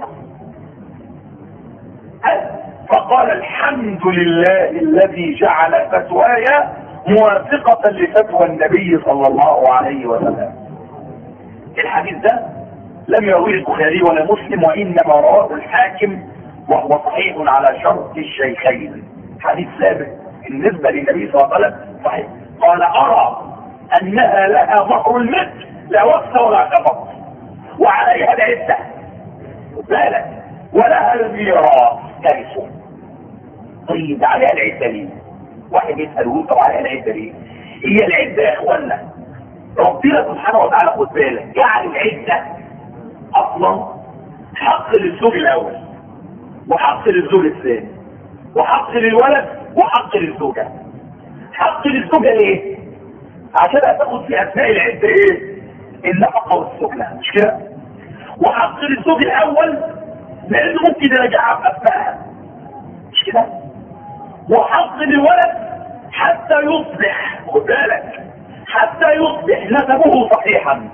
فقال الحمد لله الذي جعل فتواي موافقة لفتوى النبي صلى الله عليه وسلم. الحديث ده لم يرويه البخاري ولا مسلم، وإنما رواه الحاكم وهو صحيح على شرط الشيخين. حديث ثابت بالنسبة للنبي صلى الله عليه وسلم صحيح. قال أرى أنها لها مهر المثل لا وقت ولا كفر وعليها العدة بالك ولها الميراث كارثة. طيب عليها العدة ليه؟ واحد يسأل طب عليها العدة ليه؟ هي العدة يا اخوانا ربنا سبحانه وتعالى خد بالك يعني العدة اصلا حق للزوج الاول وحق للزوج الثاني وحق للولد وحق للزوجة. حق للزوجة ليه؟ عشان هتاخد في اثناء العدة ايه؟ النفقة والسكنة، مش كده؟ وحق للزوج الاول لانه ممكن يرجعها بأبنائها، مش كده؟ وحق للولد حتى يصبح خد بالك حتى يصبح نسبه صحيحا،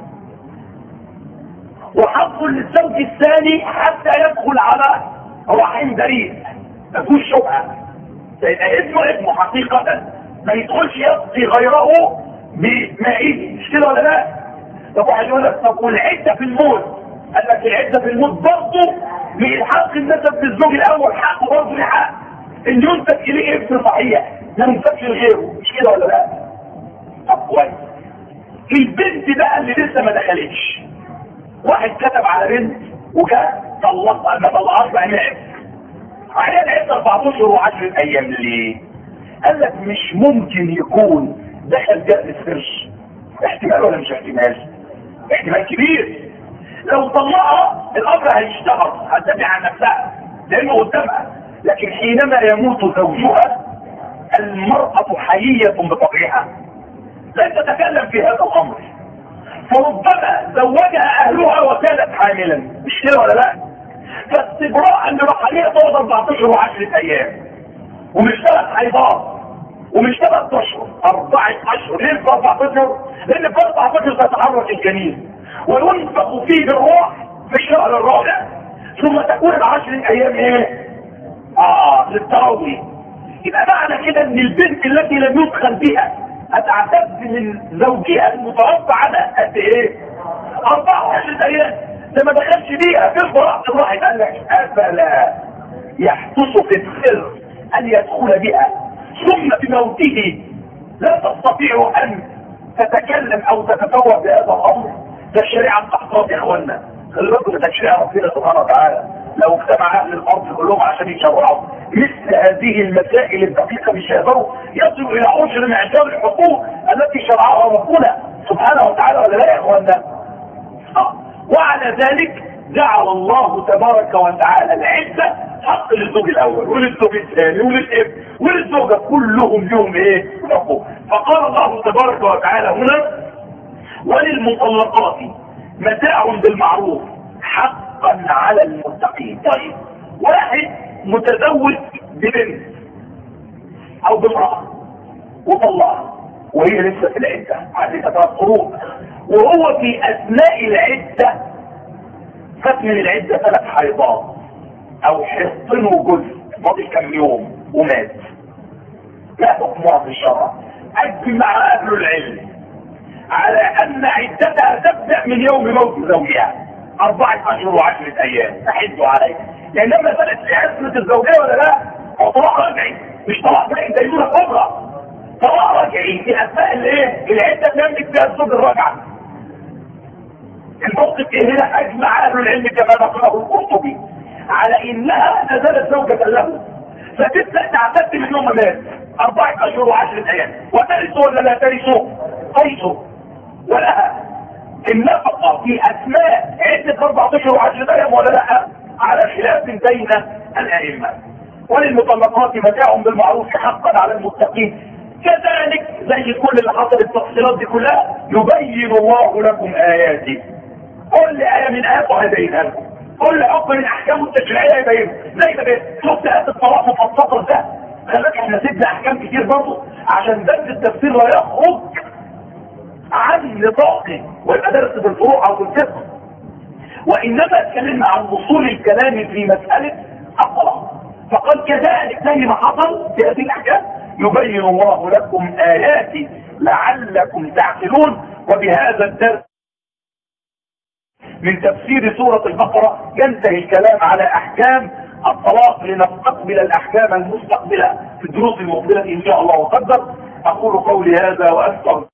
وحق للزوج الثاني حتى يدخل على رحم بريء ما فيهوش شبهه، يبقى اسمه ابنه حقيقه ما يدخلش يقضي غيره بمائه، مش كده ولا لا؟ طب واحد يقول لك طب والعده في الموت، قال لك العده في الموت برضه من حق النسب بالزوج الاول حقه برضه لحق ان ينسب اليه ابن صحيح ما ينسبش لغيره، مش كده ولا لا؟ طب كويس. البنت بقى اللي لسه ما دخلتش، واحد كتب على بنت وكان طلقها ما طلقهاش بقى مات عليها العده أربعة أشهر وعشرة ايام. ليه؟ قال لك مش ممكن يكون دخل جهل السرش، احتمال ولا مش احتمال؟ احتمال كبير. لو طلقها الامر هيشتغل، هتدافع عن نفسها لانه قدامها. لكن حينما يموت زوجها المرأة حيية بطبعها لن تتكلم في هذا الامر، فربما زوجها اهلها وكانت حاملا، مش كده ولا لا؟ فاستبراء لرحلها تقعد اربعتاشر وعشرة ايام، ومش ثلاث حيضات ومش ثلاث اشهر، اربعة اشهر. ليه في اربعتاشر؟ لان في اربعتاشر تتحرك الجنين وينفخ فيه بالروح في الشهر الرابع، ثم تكون العشر ايام ايه؟ اه للتروي. يبقى معنى كده ان البنت التي لم يدخل بها هتعتد من زوجها المتوفى عنها قد ايه؟ اربعة وعشرين ايام. لما دخلش بيها في براءة الراحل قال لك افلا يحدث في السر ان يدخل بها ثم بموته لا تستطيع ان تتكلم او تتفوه بهذا الامر؟ ده الشريعه بتحتاط يا اخوانا، خلي بالكم ده تشريع ربنا سبحانه وتعالى. لو اجتمع اهل الارض كلهم عشان يشرعوا مثل هذه المسائل الدقيقه مش هيقدروا يصلوا الى عشر معشار الحقوق التي شرعها ربنا سبحانه وتعالى، ولا لا يا اخوانا؟ وعلى ذلك جعل الله تبارك وتعالى العده حق للزوج الاول وللزوج الثاني وللابن وللزوجه، كلهم لهم ايه؟ حقوق. فقال الله تبارك وتعالى هنا وللمطلقات متاع بالمعروف حقا على المتقين. طيب واحد متزوج ببنت او بامراه وطلقها وهي لسه في العده عندها ثلاث قروء، وهو في اثناء العده فات من العده ثلاث حيضات او حصن وجزء ماضي كم يوم ومات، لا حكمها في الشرع. اجمع اهل العلم على ان عدتها تبدا من يوم موت زوجها اربعه اشهر وعشره ايام تحد عليها، لان لما بدات عصمه الزوجيه ولا لا؟ هو طلاق رجعي، مش طلاق رجعي زي دون كبرى، طلاق رجعي في اثناء الايه؟ العده تملك فيها الزوج الرجعه. الموقف ايه هنا؟ اجمع اهل العلم كما نقله القرطبي على انها لا زالت زوجة له، فتبدا تعتد من يوم مات اربعه اشهر وعشره ايام، وترث ولا لا ترث؟ ترث، ولها النفقه في اثناء عده اربعه اشهر وعشره ايام ولا لا؟ على خلاف بين الائمه. وللمطلقات متاع بالمعروف حقا على المتقين. كذلك زي كل اللي حصل التفصيلات دي كلها يبين الله لكم اياته، كل ايه من اياته هيبينها لكم، كل حكم من احكامه التشريعيه يبينه. زي ما شفت ايه الطلاق مفصله ده، خلاك احنا سيبنا احكام كتير برضه عشان درس التفسير لا يخرج عن نطاقه ويبقى درس بالفروع او بالفقه، وانما اتكلمنا عن اصول الكلام في مساله الطلاق. فقد كذلك زي ما حصل في هذه الاحكام يبين الله لكم اياته لعلكم تعقلون. وبهذا الدرس من تفسير سورة البقرة ينتهي الكلام على احكام الطلاق، لنستقبل الاحكام المستقبلة في الدروس المقبلة ان شاء الله وقدر. اقول قولي هذا واستغفر